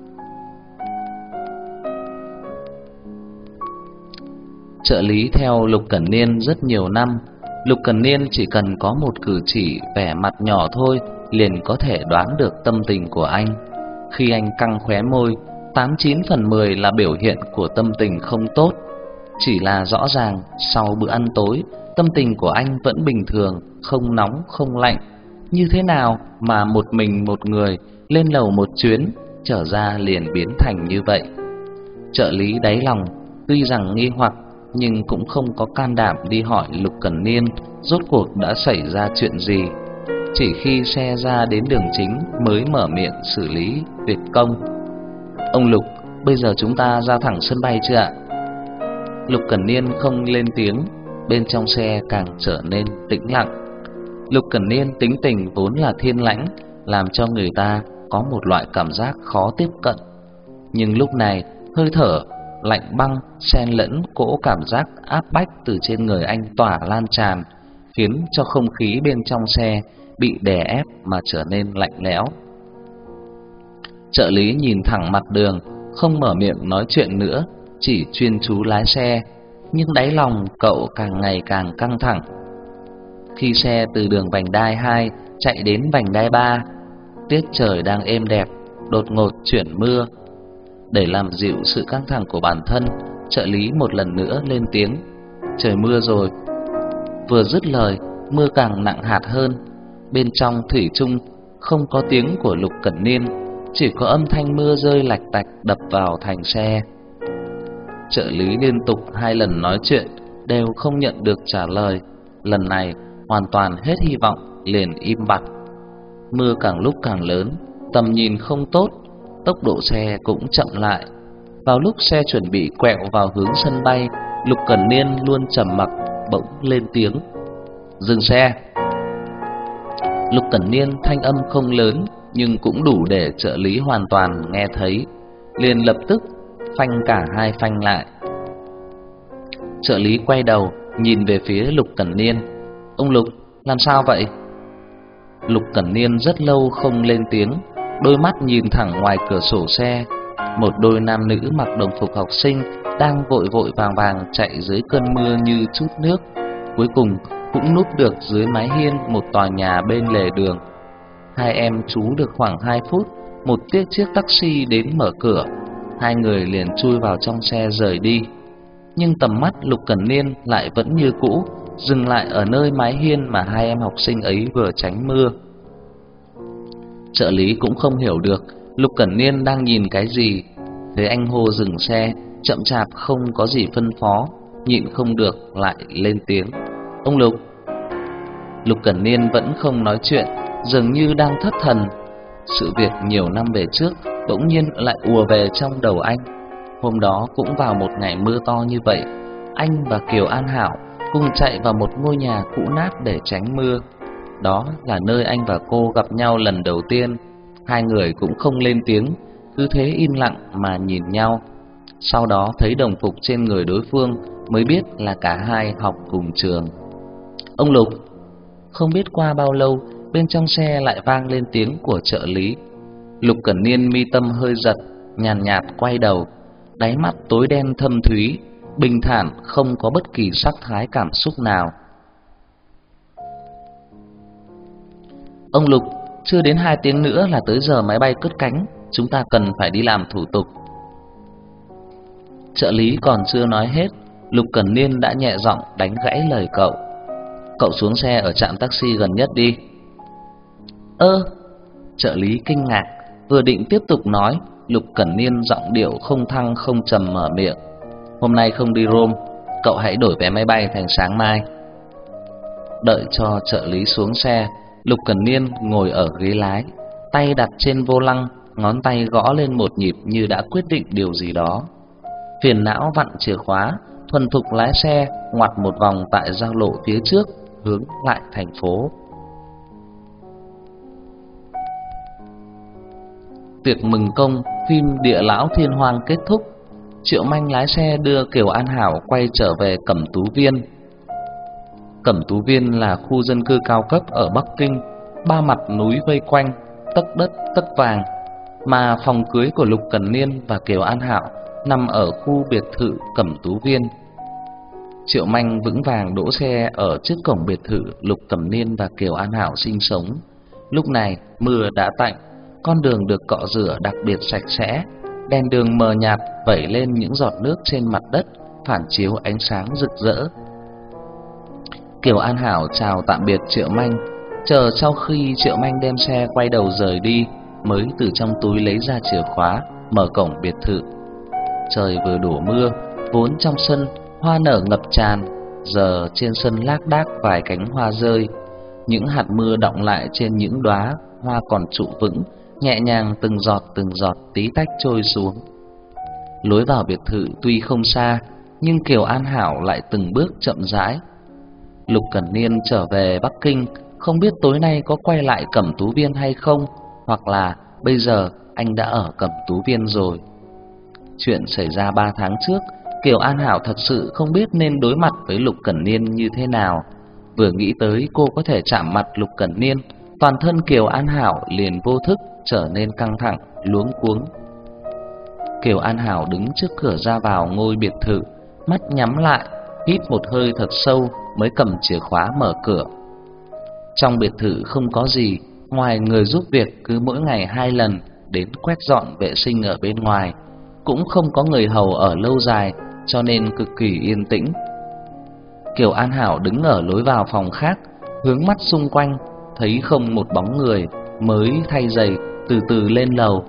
Trợ lý theo Lục Cẩn Niên rất nhiều năm, Lục Cẩn Niên chỉ cần có một cử chỉ vẻ mặt nhỏ thôi liền có thể đoán được tâm tình của anh. Khi anh căng khóe môi, tám chín phần mười là biểu hiện của tâm tình không tốt. Chỉ là rõ ràng sau bữa ăn tối, tâm tình của anh vẫn bình thường, không nóng không lạnh. Như thế nào mà một mình một người lên lầu một chuyến, trở ra liền biến thành như vậy? Trợ lý đáy lòng tuy rằng nghi hoặc, nhưng cũng không có can đảm đi hỏi Lục Cẩn Niên rốt cuộc đã xảy ra chuyện gì. Chỉ khi xe ra đến đường chính mới mở miệng xử lý việc công. "Ông Lục, bây giờ chúng ta ra thẳng sân bay chưa ạ?" Lục Cẩn Niên không lên tiếng, bên trong xe càng trở nên tĩnh lặng. Lục Cẩn Niên tính tình vốn là thiên lãnh, làm cho người ta có một loại cảm giác khó tiếp cận. Nhưng lúc này, hơi thở lạnh băng xen lẫn cỗ cảm giác áp bách từ trên người anh tỏa lan tràn, khiến cho không khí bên trong xe bị đè ép mà trở nên lạnh lẽo. Trợ lý nhìn thẳng mặt đường, không mở miệng nói chuyện nữa, chỉ chuyên chú lái xe, nhưng đáy lòng cậu càng ngày càng căng thẳng. Khi xe từ đường vành đai hai chạy đến vành đai ba, tiết trời đang êm đẹp, đột ngột chuyển mưa. Để làm dịu sự căng thẳng của bản thân, trợ lý một lần nữa lên tiếng: "Trời mưa rồi." Vừa dứt lời, mưa càng nặng hạt hơn. Bên trong thủy chung không có tiếng của Lục Cẩn Niên, chỉ có âm thanh mưa rơi lạch tạch đập vào thành xe. Trợ lý liên tục hai lần nói chuyện đều không nhận được trả lời. Lần này hoàn toàn hết hy vọng, liền im bặt. Mưa càng lúc càng lớn, tầm nhìn không tốt, tốc độ xe cũng chậm lại. Vào lúc xe chuẩn bị quẹo vào hướng sân bay, Lục Cẩn Niên luôn trầm mặc bỗng lên tiếng: "Dừng xe." Lục Cẩn Niên thanh âm không lớn, nhưng cũng đủ để trợ lý hoàn toàn nghe thấy, liền lập tức phanh cả hai phanh lại. Trợ lý quay đầu nhìn về phía Lục Cẩn Niên: "Ông Lục, làm sao vậy?" Lục Cẩn Niên rất lâu không lên tiếng, đôi mắt nhìn thẳng ngoài cửa sổ xe. Một đôi nam nữ mặc đồng phục học sinh đang vội vội vàng vàng chạy dưới cơn mưa như chút nước, cuối cùng cũng núp được dưới mái hiên một tòa nhà bên lề đường. Hai em trú được khoảng hai phút, một chiếc chiếc taxi đến mở cửa, hai người liền chui vào trong xe rời đi. Nhưng tầm mắt Lục Cẩn Niên lại vẫn như cũ, dừng lại ở nơi mái hiên mà hai em học sinh ấy vừa tránh mưa. Trợ lý cũng không hiểu được Lục Cẩn Niên đang nhìn cái gì. Thấy anh hô dừng xe, chậm chạp không có gì phân phó, nhịn không được lại lên tiếng: "Ông Lục." Lục Cẩn Niên vẫn không nói chuyện, dường như đang thất thần. Sự việc nhiều năm về trước bỗng nhiên lại ùa về trong đầu anh. Hôm đó cũng vào một ngày mưa to như vậy, anh và Kiều An Hảo cùng chạy vào một ngôi nhà cũ nát để tránh mưa. Đó là nơi anh và cô gặp nhau lần đầu tiên. Hai người cũng không lên tiếng, cứ thế im lặng mà nhìn nhau. Sau đó thấy đồng phục trên người đối phương mới biết là cả hai học cùng trường. Ông Lục. Không biết qua bao lâu, bên trong xe lại vang lên tiếng của trợ lý. Lục Cẩn Niên mi tâm hơi giật, nhàn nhạt, nhạt quay đầu, đáy mắt tối đen thâm thúy, bình thản không có bất kỳ sắc thái cảm xúc nào. Ông Lục, chưa đến hai tiếng nữa là tới giờ máy bay cất cánh, chúng ta cần phải đi làm thủ tục. Trợ lý còn chưa nói hết, Lục Cẩn Niên đã nhẹ giọng đánh gãy lời cậu. Cậu xuống xe ở trạm taxi gần nhất đi. Ơ, trợ lý kinh ngạc, vừa định tiếp tục nói, Lục Cẩn Niên giọng điệu không thăng không trầm mở miệng. Hôm nay không đi Rome, cậu hãy đổi vé máy bay thành sáng mai. Đợi cho trợ lý xuống xe, Lục Cẩn Niên ngồi ở ghế lái, tay đặt trên vô lăng, ngón tay gõ lên một nhịp như đã quyết định điều gì đó. Phiền não vặn chìa khóa, thuần thục lái xe ngoặt một vòng tại giao lộ phía trước, hướng lại thành phố. Tiệc mừng công phim Địa Lão Thiên Hoang kết thúc, Triệu Manh lái xe đưa Kiều An Hảo quay trở về Cẩm Tú Viên. Cẩm Tú Viên là khu dân cư cao cấp ở Bắc Kinh, ba mặt núi vây quanh, tấc đất tấc vàng, mà phòng cưới của Lục Cẩn Niên và Kiều An Hảo nằm ở khu biệt thự Cẩm Tú Viên. Triệu Manh vững vàng đỗ xe ở trước cổng biệt thự Lục Cẩm Niên và Kiều An Hảo sinh sống. Lúc này mưa đã tạnh, con đường được cọ rửa đặc biệt sạch sẽ, đèn đường mờ nhạt vẩy lên những giọt nước trên mặt đất, phản chiếu ánh sáng rực rỡ. Kiều An Hảo chào tạm biệt Triệu Manh, chờ sau khi Triệu Manh đem xe quay đầu rời đi, mới từ trong túi lấy ra chìa khóa, mở cổng biệt thự. Trời vừa đổ mưa, vốn trong sân hoa nở ngập tràn, giờ trên sân lác đác vài cánh hoa rơi, những hạt mưa đọng lại trên những đóa hoa còn trụ vững, nhẹ nhàng từng giọt từng giọt tí tách trôi xuống. Lối vào biệt thự tuy không xa, nhưng Kiều An Hảo lại từng bước chậm rãi. Lục Cẩn Niên trở về Bắc Kinh, không biết tối nay có quay lại Cẩm Tú Viên hay không, hoặc là bây giờ anh đã ở Cẩm Tú Viên rồi. Chuyện xảy ra ba tháng trước, Kiều An Hảo thật sự không biết nên đối mặt với Lục Cẩn Niên như thế nào. Vừa nghĩ tới cô có thể chạm mặt Lục Cẩn Niên, toàn thân Kiều An Hảo liền vô thức trở nên căng thẳng, luống cuống. Kiều An Hảo đứng trước cửa ra vào ngôi biệt thự, mắt nhắm lại, hít một hơi thật sâu mới cầm chìa khóa mở cửa. Trong biệt thự không có gì, ngoài người giúp việc cứ mỗi ngày hai lần đến quét dọn vệ sinh ở bên ngoài, cũng không có người hầu ở lâu dài, cho nên cực kỳ yên tĩnh. Kiều An Hảo đứng ở lối vào phòng khác, hướng mắt xung quanh, thấy không một bóng người, mới thay giày từ từ lên lầu.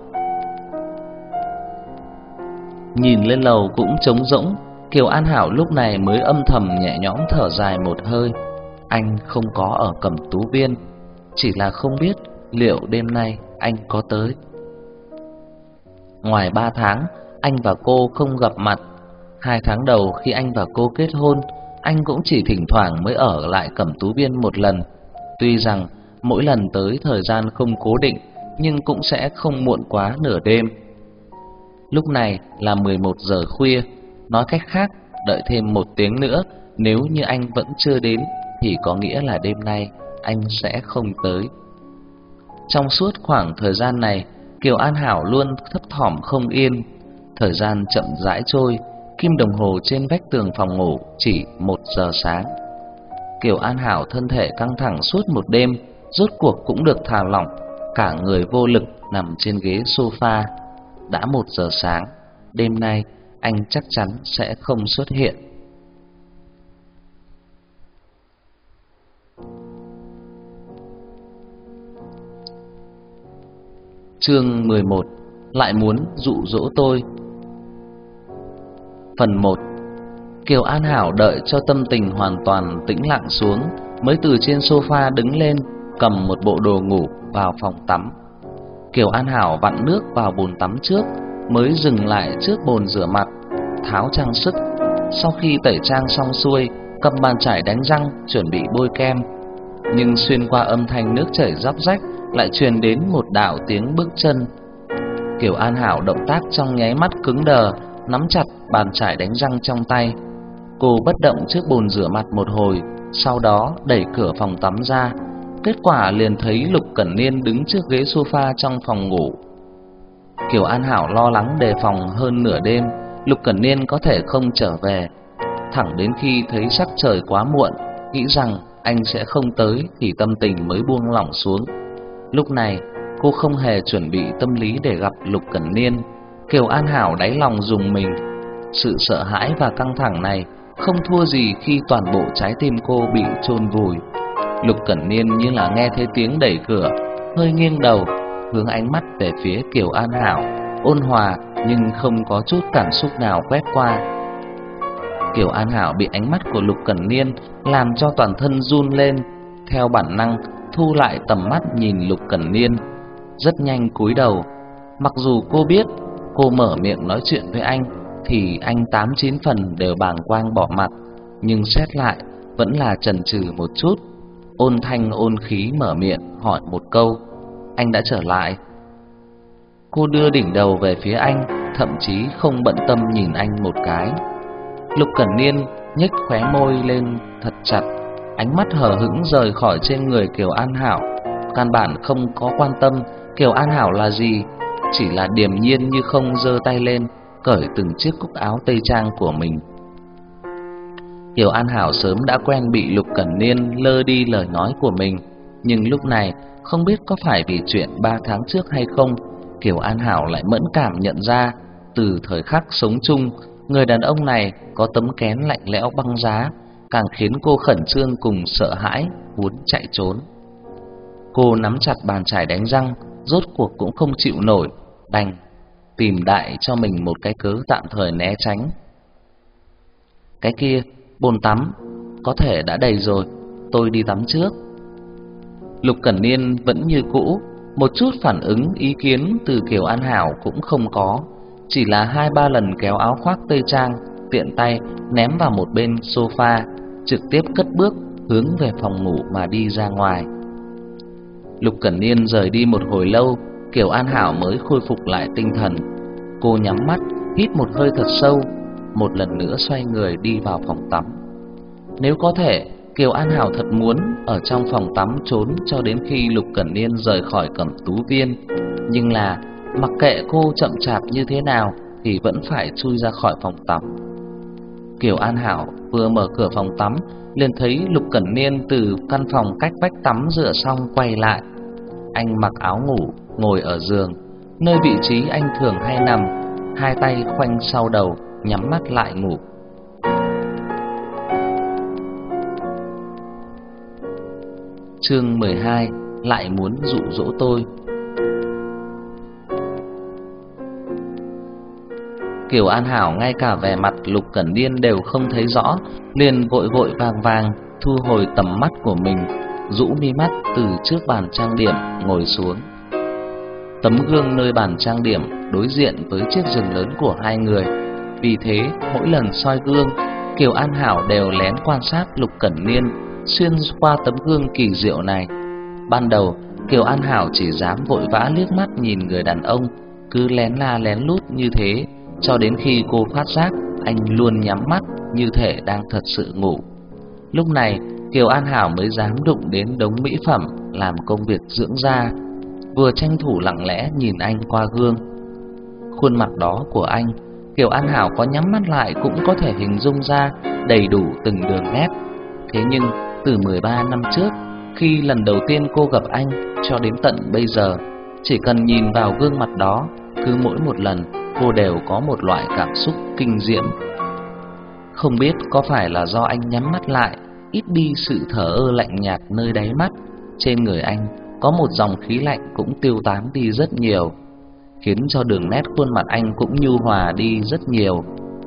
Nhìn lên lầu cũng trống rỗng, Kiều An Hảo lúc này mới âm thầm nhẹ nhõm thở dài một hơi. Anh không có ở Cẩm Tú Viên, chỉ là không biết liệu đêm nay anh có tới. Ngoài ba tháng, anh và cô không gặp mặt. Hai tháng đầu khi anh và cô kết hôn, anh cũng chỉ thỉnh thoảng mới ở lại Cẩm Tú Viên một lần. Tuy rằng mỗi lần tới thời gian không cố định, nhưng cũng sẽ không muộn quá nửa đêm. Lúc này là mười một giờ khuya, nói cách khác, đợi thêm một tiếng nữa, nếu như anh vẫn chưa đến thì có nghĩa là đêm nay anh sẽ không tới. Trong suốt khoảng thời gian này, Kiều An Hảo luôn thấp thỏm không yên. Thời gian chậm rãi trôi, kim đồng hồ trên vách tường phòng ngủ chỉ một giờ sáng. Kiều An Hảo thân thể căng thẳng suốt một đêm, rốt cuộc cũng được thả lỏng, cả người vô lực nằm trên ghế sofa. Đã một giờ sáng, đêm nay anh chắc chắn sẽ không xuất hiện. Chương mười một. Lại muốn dụ dỗ tôi. Phần một. Kiều An Hảo đợi cho tâm tình hoàn toàn tĩnh lặng xuống, mới từ trên sofa đứng lên, cầm một bộ đồ ngủ vào phòng tắm. Kiều An Hảo vặn nước vào bồn tắm trước, mới dừng lại trước bồn rửa mặt, tháo trang sức. Sau khi tẩy trang xong xuôi, cầm bàn chải đánh răng chuẩn bị bôi kem. Nhưng xuyên qua âm thanh nước chảy róc rách lại truyền đến một đạo tiếng bước chân. Kiều An Hảo động tác trong nháy mắt cứng đờ, nắm chặt bàn chải đánh răng trong tay. Cô bất động trước bồn rửa mặt một hồi, sau đó đẩy cửa phòng tắm ra. Kết quả liền thấy Lục Cẩn Niên đứng trước ghế sofa trong phòng ngủ. Kiều An Hảo lo lắng đề phòng hơn nửa đêm Lục Cẩn Niên có thể không trở về. Thẳng đến khi thấy sắc trời quá muộn, nghĩ rằng anh sẽ không tới thì tâm tình mới buông lỏng xuống. Lúc này cô không hề chuẩn bị tâm lý để gặp Lục Cẩn Niên. Kiều An Hảo đáy lòng rùng mình. Sự sợ hãi và căng thẳng này không thua gì khi toàn bộ trái tim cô bị chôn vùi. Lục Cẩn Niên như là nghe thấy tiếng đẩy cửa, hơi nghiêng đầu, hướng ánh mắt về phía Kiều An Hảo, ôn hòa nhưng không có chút cảm xúc nào quét qua. Kiều An Hảo bị ánh mắt của Lục Cẩn Niên làm cho toàn thân run lên, theo bản năng thu lại tầm mắt nhìn Lục Cẩn Niên, rất nhanh cúi đầu. Mặc dù cô biết cô mở miệng nói chuyện với anh thì anh tám chín phần đều bàng quang bỏ mặt, nhưng xét lại vẫn là chần chừ một chút, ôn thanh ôn khí mở miệng hỏi một câu: "Anh đã trở lại?" Cô đưa đỉnh đầu về phía anh, thậm chí không bận tâm nhìn anh một cái. Lục Cẩn Niên nhếch khóe môi lên thật chặt, ánh mắt hờ hững rời khỏi trên người Kiều An Hảo, căn bản không có quan tâm Kiều An Hảo là gì, chỉ là điềm nhiên như không giơ tay lên cởi từng chiếc cúc áo tây trang của mình. Kiều An Hảo sớm đã quen bị Lục Cẩn Niên lơ đi lời nói của mình, nhưng lúc này không biết có phải vì chuyện ba tháng trước hay không, Kiều An Hảo lại mẫn cảm nhận ra, từ thời khắc sống chung, người đàn ông này có tấm kén lạnh lẽo băng giá, càng khiến cô khẩn trương cùng sợ hãi, muốn chạy trốn. Cô nắm chặt bàn chải đánh răng, rốt cuộc cũng không chịu nổi, đành tìm đại cho mình một cái cớ tạm thời né tránh. Cái kia, bồn tắm có thể đã đầy rồi, tôi đi tắm trước. Lục Cẩn Niên vẫn như cũ, một chút phản ứng ý kiến từ Kiều An Hảo cũng không có, chỉ là hai ba lần kéo áo khoác tây trang, tiện tay ném vào một bên sofa, trực tiếp cất bước hướng về phòng ngủ mà đi ra ngoài. Lục Cẩn Niên rời đi một hồi lâu, Kiều An Hảo mới khôi phục lại tinh thần. Cô nhắm mắt, hít một hơi thật sâu, một lần nữa xoay người đi vào phòng tắm. Nếu có thể, Kiều An Hảo thật muốn ở trong phòng tắm trốn cho đến khi Lục Cẩn Niên rời khỏi Cẩm Tú Viên, nhưng là mặc kệ cô chậm chạp như thế nào thì vẫn phải chui ra khỏi phòng tắm. Kiều An Hảo vừa mở cửa phòng tắm liền thấy Lục Cẩn Niên từ căn phòng cách vách tắm rửa xong quay lại. Anh mặc áo ngủ, ngồi ở giường, nơi vị trí anh thường hay nằm, hai tay khoanh sau đầu, nhắm mắt lại ngủ. Chương mười hai, lại muốn dụ dỗ tôi. Kiều An Hảo ngay cả vẻ mặt Lục Cẩn Niên đều không thấy rõ, liền vội vội vàng vàng thu hồi tầm mắt của mình, rũ mi mắt từ trước bàn trang điểm ngồi xuống. Tấm gương nơi bàn trang điểm đối diện với chiếc giường lớn của hai người, vì thế mỗi lần soi gương, Kiều An Hảo đều lén quan sát Lục Cẩn Niên xuyên qua tấm gương kỳ diệu này. Ban đầu Kiều An Hảo chỉ dám vội vã liếc mắt nhìn người đàn ông cứ lén la lén lút như thế, cho đến khi cô phát giác anh luôn nhắm mắt như thể đang thật sự ngủ. Lúc này Kiều An Hảo mới dám đụng đến đống mỹ phẩm làm công việc dưỡng da, vừa tranh thủ lặng lẽ nhìn anh qua gương. Khuôn mặt đó của anh, Kiều An Hảo có nhắm mắt lại cũng có thể hình dung ra đầy đủ từng đường nét. Thế nhưng từ mười ba năm trước, khi lần đầu tiên cô gặp anh cho đến tận bây giờ, chỉ cần nhìn vào gương mặt đó, cứ mỗi một lần cô đều có một loại cảm xúc kinh diễm. Không biết có phải là do anh nhắm mắt lại, ít đi sự thờ ơ lạnh nhạt nơi đáy mắt, trên người anh có một dòng khí lạnh cũng tiêu tán đi rất nhiều, khiến cho đường nét khuôn mặt anh cũng nhu hòa đi rất nhiều.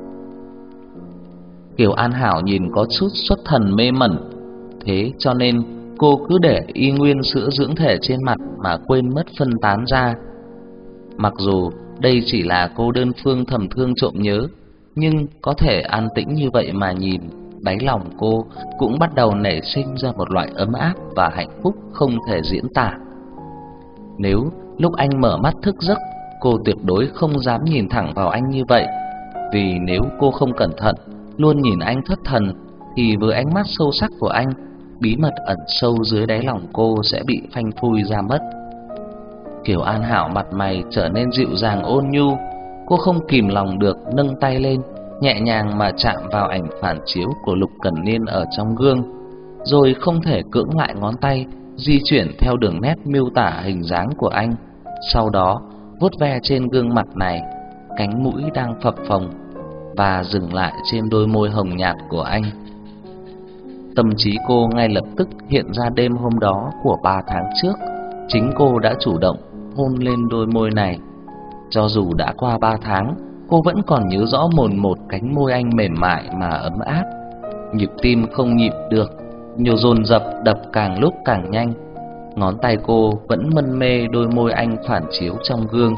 Kiều An Hảo nhìn có chút xuất thần mê mẩn, thế cho nên cô cứ để y nguyên sữa dưỡng thể trên mặt mà quên mất phân tán ra. Mặc dù đây chỉ là cô đơn phương thầm thương trộm nhớ, nhưng có thể an tĩnh như vậy mà nhìn, đáy lòng cô cũng bắt đầu nảy sinh ra một loại ấm áp và hạnh phúc không thể diễn tả. Nếu lúc anh mở mắt thức giấc, cô tuyệt đối không dám nhìn thẳng vào anh như vậy, vì nếu cô không cẩn thận luôn nhìn anh thất thần thì với ánh mắt sâu sắc của anh, bí mật ẩn sâu dưới đáy lòng cô sẽ bị phanh phui ra mất. Kiều An Hảo mặt mày trở nên dịu dàng ôn nhu, cô không kìm lòng được nâng tay lên, nhẹ nhàng mà chạm vào ảnh phản chiếu của Lục Cẩn Niên ở trong gương, rồi không thể cưỡng lại ngón tay di chuyển theo đường nét miêu tả hình dáng của anh. Sau đó vuốt ve trên gương mặt này, cánh mũi đang phập phồng, và dừng lại trên đôi môi hồng nhạt của anh. Tâm trí cô ngay lập tức hiện ra đêm hôm đó của ba tháng trước, chính cô đã chủ động hôn lên đôi môi này. Cho dù đã qua ba tháng, cô vẫn còn nhớ rõ mồn một cánh môi anh mềm mại mà ấm áp. Nhịp tim không nhịp được, nhiều dồn dập đập càng lúc càng nhanh. Ngón tay cô vẫn mân mê đôi môi anh phản chiếu trong gương.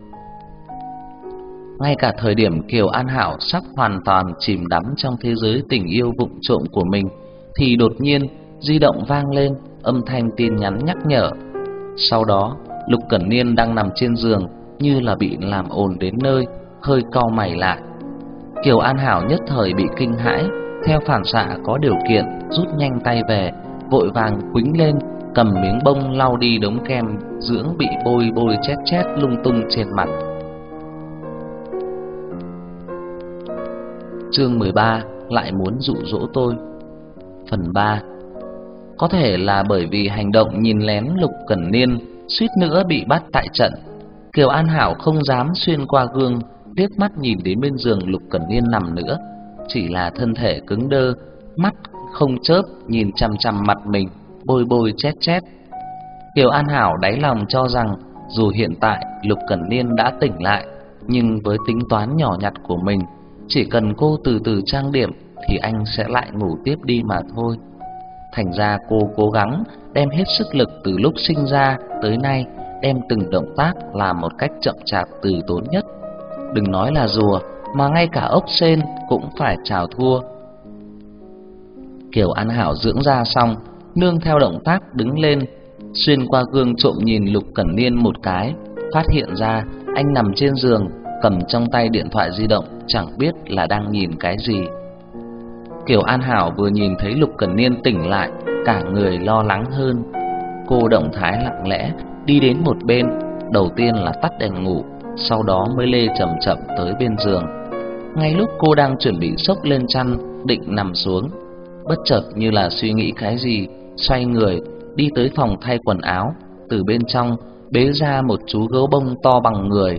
Ngay cả thời điểm Kiều An Hảo sắp hoàn toàn chìm đắm trong thế giới tình yêu vụng trộm của mình, thì đột nhiên di động vang lên âm thanh tin nhắn nhắc nhở. Sau đó Lục Cẩn Niên đang nằm trên giường như là bị làm ồn đến nơi, hơi cau mày lại. Kiều An Hảo nhất thời bị kinh hãi, theo phản xạ có điều kiện rút nhanh tay về, vội vàng quĩnh lên, cầm miếng bông lau đi đống kem dưỡng bị bôi bôi chét chét lung tung trên mặt. Chương mười ba, lại muốn dụ dỗ tôi. Phần ba. Có thể là bởi vì hành động nhìn lén Lục Cẩn Niên suýt nữa bị bắt tại trận, Kiều An Hảo không dám xuyên qua gương liếc mắt nhìn đến bên giường Lục Cẩn Niên nằm nữa, chỉ là thân thể cứng đơ, mắt không chớp nhìn chằm chằm mặt mình, bôi bôi chét chét. Kiều An Hảo đáy lòng cho rằng dù hiện tại Lục Cẩn Niên đã tỉnh lại, nhưng với tính toán nhỏ nhặt của mình, chỉ cần cô từ từ trang điểm thì anh sẽ lại ngủ tiếp đi mà thôi. Thành ra cô cố gắng đem hết sức lực từ lúc sinh ra tới nay, đem từng động tác làm một cách chậm chạp từ tốn nhất. Đừng nói là rùa, mà ngay cả ốc sên cũng phải chào thua. Kiều An Hảo dưỡng da xong, nương theo động tác đứng lên, xuyên qua gương trộm nhìn Lục Cẩn Niên một cái, phát hiện ra anh nằm trên giường, cầm trong tay điện thoại di động, chẳng biết là đang nhìn cái gì. Kiều An Hảo vừa nhìn thấy Lục Cẩn Niên tỉnh lại, cả người lo lắng hơn. Cô động thái lặng lẽ đi đến một bên, đầu tiên là tắt đèn ngủ, sau đó mới lê chậm chậm tới bên giường. Ngay lúc cô đang chuẩn bị xốc lên chăn định nằm xuống, bất chợt như là suy nghĩ cái gì, xoay người đi tới phòng thay quần áo, từ bên trong bế ra một chú gấu bông to bằng người.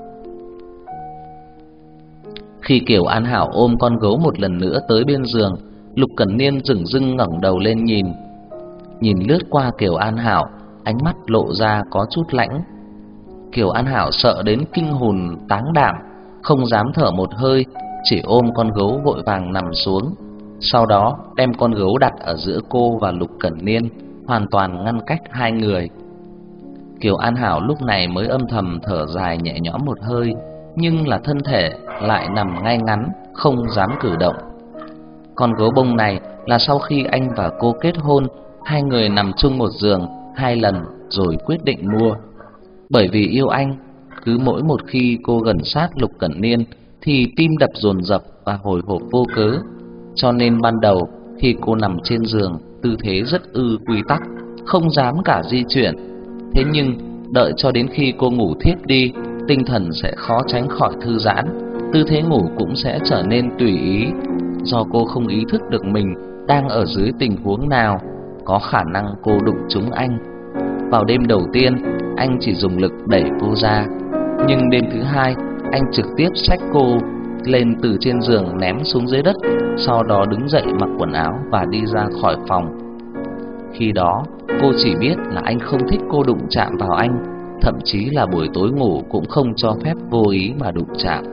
Khi Kiều An Hảo ôm con gấu một lần nữa tới bên giường, Lục Cẩn Niên dửng dưng ngẩng đầu lên nhìn. Nhìn lướt qua Kiều An Hảo, ánh mắt lộ ra có chút lãnh. Kiều An Hảo sợ đến kinh hồn táng đảm, không dám thở một hơi, chỉ ôm con gấu vội vàng nằm xuống. Sau đó đem con gấu đặt ở giữa cô và Lục Cẩn Niên, hoàn toàn ngăn cách hai người. Kiều An Hảo lúc này mới âm thầm thở dài nhẹ nhõm một hơi, nhưng là thân thể lại nằm ngay ngắn, không dám cử động. Con gấu bông này là sau khi anh và cô kết hôn, hai người nằm chung một giường hai lần rồi quyết định mua. Bởi vì yêu anh, cứ mỗi một khi cô gần sát Lục Cẩn Niên thì tim đập dồn dập và hồi hộp vô cớ. Cho nên ban đầu khi cô nằm trên giường, tư thế rất ư quy tắc, không dám cả di chuyển. Thế nhưng đợi cho đến khi cô ngủ thiếp đi, tinh thần sẽ khó tránh khỏi thư giãn, tư thế ngủ cũng sẽ trở nên tùy ý. Do cô không ý thức được mình đang ở dưới tình huống nào, có khả năng cô đụng trúng anh. Vào đêm đầu tiên, anh chỉ dùng lực đẩy cô ra, nhưng đêm thứ hai, anh trực tiếp xách cô lên từ trên giường ném xuống dưới đất, sau đó đứng dậy mặc quần áo và đi ra khỏi phòng. Khi đó, cô chỉ biết là anh không thích cô đụng chạm vào anh, thậm chí là buổi tối ngủ cũng không cho phép vô ý mà đụng chạm.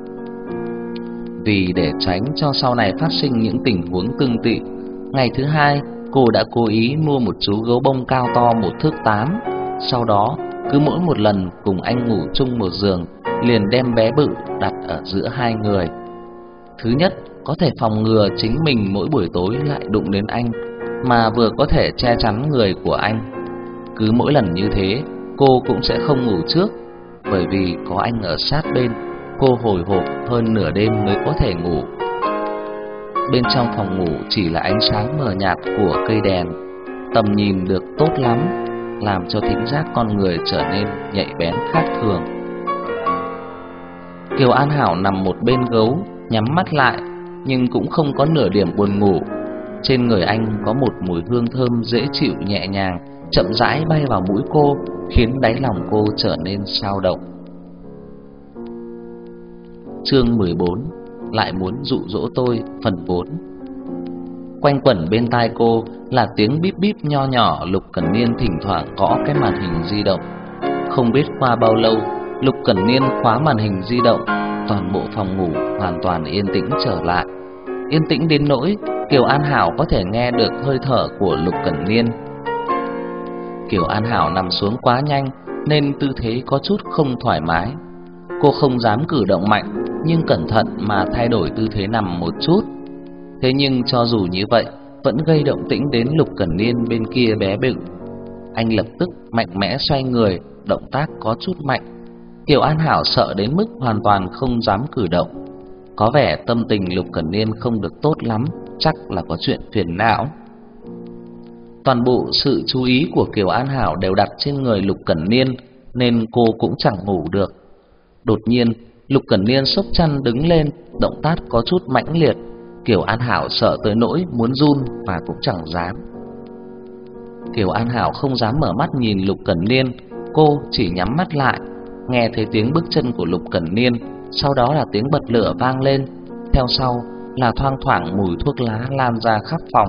Vì để tránh cho sau này phát sinh những tình huống tương tự, ngày thứ hai cô đã cố ý mua một chú gấu bông cao to một thước tám. Sau đó cứ mỗi một lần cùng anh ngủ chung một giường liền đem bé bự đặt ở giữa hai người. Thứ nhất, có thể phòng ngừa chính mình mỗi buổi tối lại đụng đến anh, mà vừa có thể che chắn người của anh. Cứ mỗi lần như thế, cô cũng sẽ không ngủ trước, bởi vì có anh ở sát bên, cô hồi hộp hơn nửa đêm mới có thể ngủ. Bên trong phòng ngủ chỉ là ánh sáng mờ nhạt của cây đèn, tầm nhìn được tốt lắm, làm cho thính giác con người trở nên nhạy bén khác thường. Kiều An Hảo nằm một bên gấu, nhắm mắt lại, nhưng cũng không có nửa điểm buồn ngủ. Trên người anh có một mùi hương thơm dễ chịu nhẹ nhàng, chậm rãi bay vào mũi cô, khiến đáy lòng cô trở nên sao động. Chương mười bốn, lại muốn dụ dỗ tôi, phần bốn. Quanh quẩn bên tai cô là tiếng bíp bíp nho nhỏ Lục Cẩn Niên thỉnh thoảng gõ cái màn hình di động. Không biết qua bao lâu, Lục Cẩn Niên khóa màn hình di động, toàn bộ phòng ngủ hoàn toàn yên tĩnh trở lại. Yên tĩnh đến nỗi Kiều An Hảo có thể nghe được hơi thở của Lục Cẩn Niên. Kiều An Hảo nằm xuống quá nhanh nên tư thế có chút không thoải mái. Cô không dám cử động mạnh, nhưng cẩn thận mà thay đổi tư thế nằm một chút. Thế nhưng cho dù như vậy, vẫn gây động tĩnh đến Lục Cẩn Niên bên kia bé bự. Anh lập tức mạnh mẽ xoay người, động tác có chút mạnh. Kiều An Hảo sợ đến mức hoàn toàn không dám cử động. Có vẻ tâm tình Lục Cẩn Niên không được tốt lắm, chắc là có chuyện phiền não. Toàn bộ sự chú ý của Kiều An Hảo đều đặt trên người Lục Cẩn Niên, nên cô cũng chẳng ngủ được. Đột nhiên, Lục Cẩn Niên xốc chăn đứng lên, động tác có chút mãnh liệt. Kiều An Hảo sợ tới nỗi muốn run và cũng chẳng dám. Kiều An Hảo không dám mở mắt nhìn Lục Cẩn Niên, cô chỉ nhắm mắt lại. Nghe thấy tiếng bước chân của Lục Cẩn Niên, sau đó là tiếng bật lửa vang lên, theo sau là thoang thoảng mùi thuốc lá lan ra khắp phòng.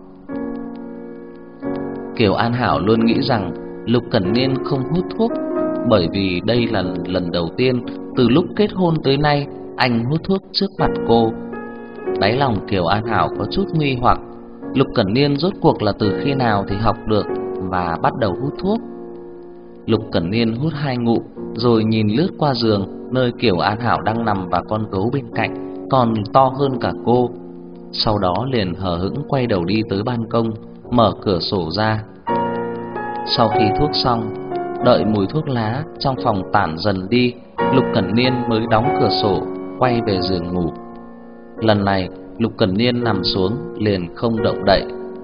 Kiều An Hảo luôn nghĩ rằng Lục Cẩn Niên không hút thuốc, bởi vì đây là lần đầu tiên từ lúc kết hôn tới nay anh hút thuốc trước mặt cô. Đáy lòng Kiều An Hảo có chút nghi hoặc, Lục Cẩn Niên rốt cuộc là từ khi nào thì học được và bắt đầu hút thuốc. Lục Cẩn Niên hút hai ngụm, rồi nhìn lướt qua giường nơi Kiều An Hảo đang nằm và con gấu bên cạnh còn to hơn cả cô. Sau đó liền hờ hững quay đầu đi tới ban công, mở cửa sổ ra. Sau khi thuốc xong, đợi mùi thuốc lá trong phòng tản dần đi, Lục Cẩn Niên mới đóng cửa sổ, quay về giường ngủ. Lần này Lục Cẩn Niên nằm xuống liền không động đậy.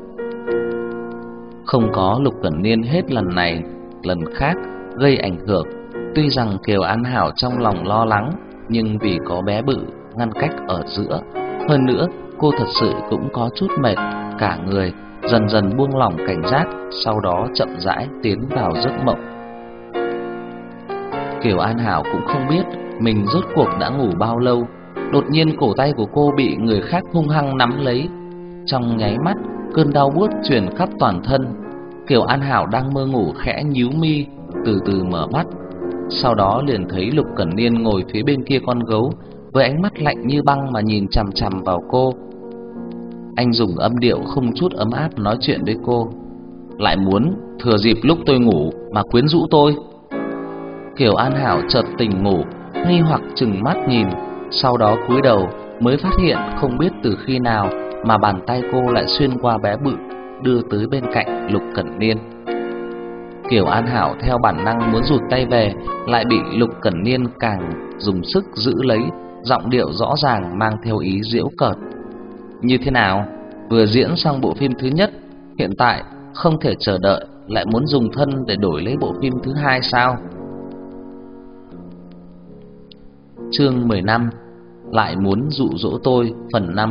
Không có Lục Cẩn Niên hết lần này lần khác gây ảnh hưởng. Tuy rằng Kiều An Hảo trong lòng lo lắng, nhưng vì có bé bự ngăn cách ở giữa, hơn nữa cô thật sự cũng có chút mệt, cả người dần dần buông lỏng cảnh giác, sau đó chậm rãi tiến vào giấc mộng. Kiều An Hảo cũng không biết mình rốt cuộc đã ngủ bao lâu. Đột nhiên cổ tay của cô bị người khác hung hăng nắm lấy. Trong nháy mắt, cơn đau buốt truyền khắp toàn thân. Kiều An Hảo đang mơ ngủ khẽ nhíu mi, từ từ mở mắt. Sau đó liền thấy Lục Cẩn Niên ngồi phía bên kia con gấu, với ánh mắt lạnh như băng mà nhìn chằm chằm vào cô. Anh dùng âm điệu không chút ấm áp nói chuyện với cô. Lại muốn thừa dịp lúc tôi ngủ mà quyến rũ tôi. Kiều An Hảo chợt tỉnh ngủ, nghi hoặc trừng mắt nhìn, sau đó cúi đầu mới phát hiện không biết từ khi nào mà bàn tay cô lại xuyên qua bé bự, đưa tới bên cạnh Lục Cẩn Niên. Kiều An Hảo theo bản năng muốn rụt tay về, lại bị Lục Cẩn Niên càng dùng sức giữ lấy, giọng điệu rõ ràng mang theo ý giễu cợt. Như thế nào? Vừa diễn xong bộ phim thứ nhất, hiện tại không thể chờ đợi, lại muốn dùng thân để đổi lấy bộ phim thứ hai sao? Chương mười lăm, lại muốn dụ dỗ tôi, phần năm.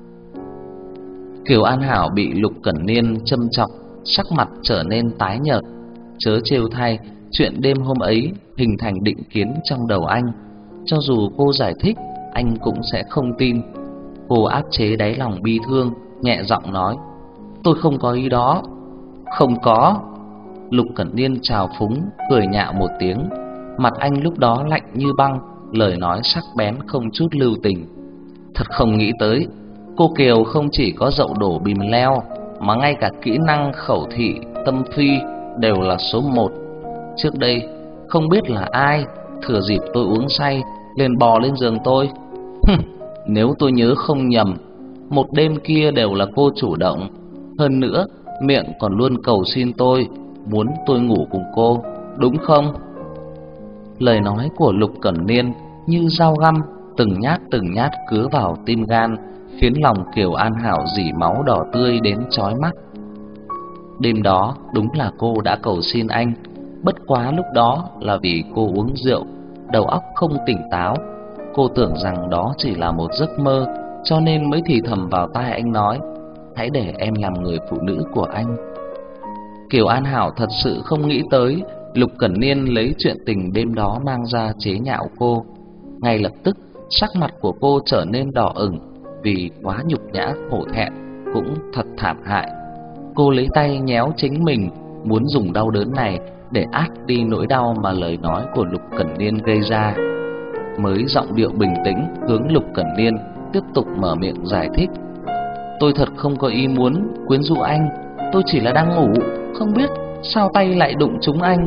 Kiều An Hảo bị Lục Cẩn Niên châm chọc, sắc mặt trở nên tái nhợt. Chớ trêu thay, chuyện đêm hôm ấy hình thành định kiến trong đầu anh. Cho dù cô giải thích, anh cũng sẽ không tin. Cô áp chế đáy lòng bi thương, nhẹ giọng nói: Tôi không có ý đó. Không có. Lục Cẩn Niên trào phúng, cười nhạo một tiếng. Mặt anh lúc đó lạnh như băng, lời nói sắc bén không chút lưu tình. Thật không nghĩ tới, cô Kiều không chỉ có dậu đổ bìm leo, mà ngay cả kỹ năng khẩu thị, tâm phi đều là số một. Trước đây không biết là ai thừa dịp tôi uống say liền bò lên giường tôi. Nếu tôi nhớ không nhầm, một đêm kia đều là cô chủ động, hơn nữa miệng còn luôn cầu xin tôi, muốn tôi ngủ cùng cô, đúng không? Lời nói của Lục Cẩn Niên như dao găm, từng nhát từng nhát cứa vào tim gan, khiến lòng Kiều An Hảo rỉ máu đỏ tươi đến chói mắt. Đêm đó đúng là cô đã cầu xin anh, bất quá lúc đó là vì cô uống rượu, đầu óc không tỉnh táo. Cô tưởng rằng đó chỉ là một giấc mơ, cho nên mới thì thầm vào tai anh nói: hãy để em làm người phụ nữ của anh. Kiều An Hảo thật sự không nghĩ tới Lục Cẩn Niên lấy chuyện tình đêm đó mang ra chế nhạo cô. Ngay lập tức sắc mặt của cô trở nên đỏ ửng, vì quá nhục nhã hổ thẹn cũng thật thảm hại. Cô lấy tay nhéo chính mình, muốn dùng đau đớn này để át đi nỗi đau mà lời nói của Lục Cẩn Niên gây ra. Mới giọng điệu bình tĩnh hướng Lục Cẩn Niên tiếp tục mở miệng giải thích: tôi thật không có ý muốn quyến rũ anh, tôi chỉ là đang ngủ, không biết sao tay lại đụng trúng anh.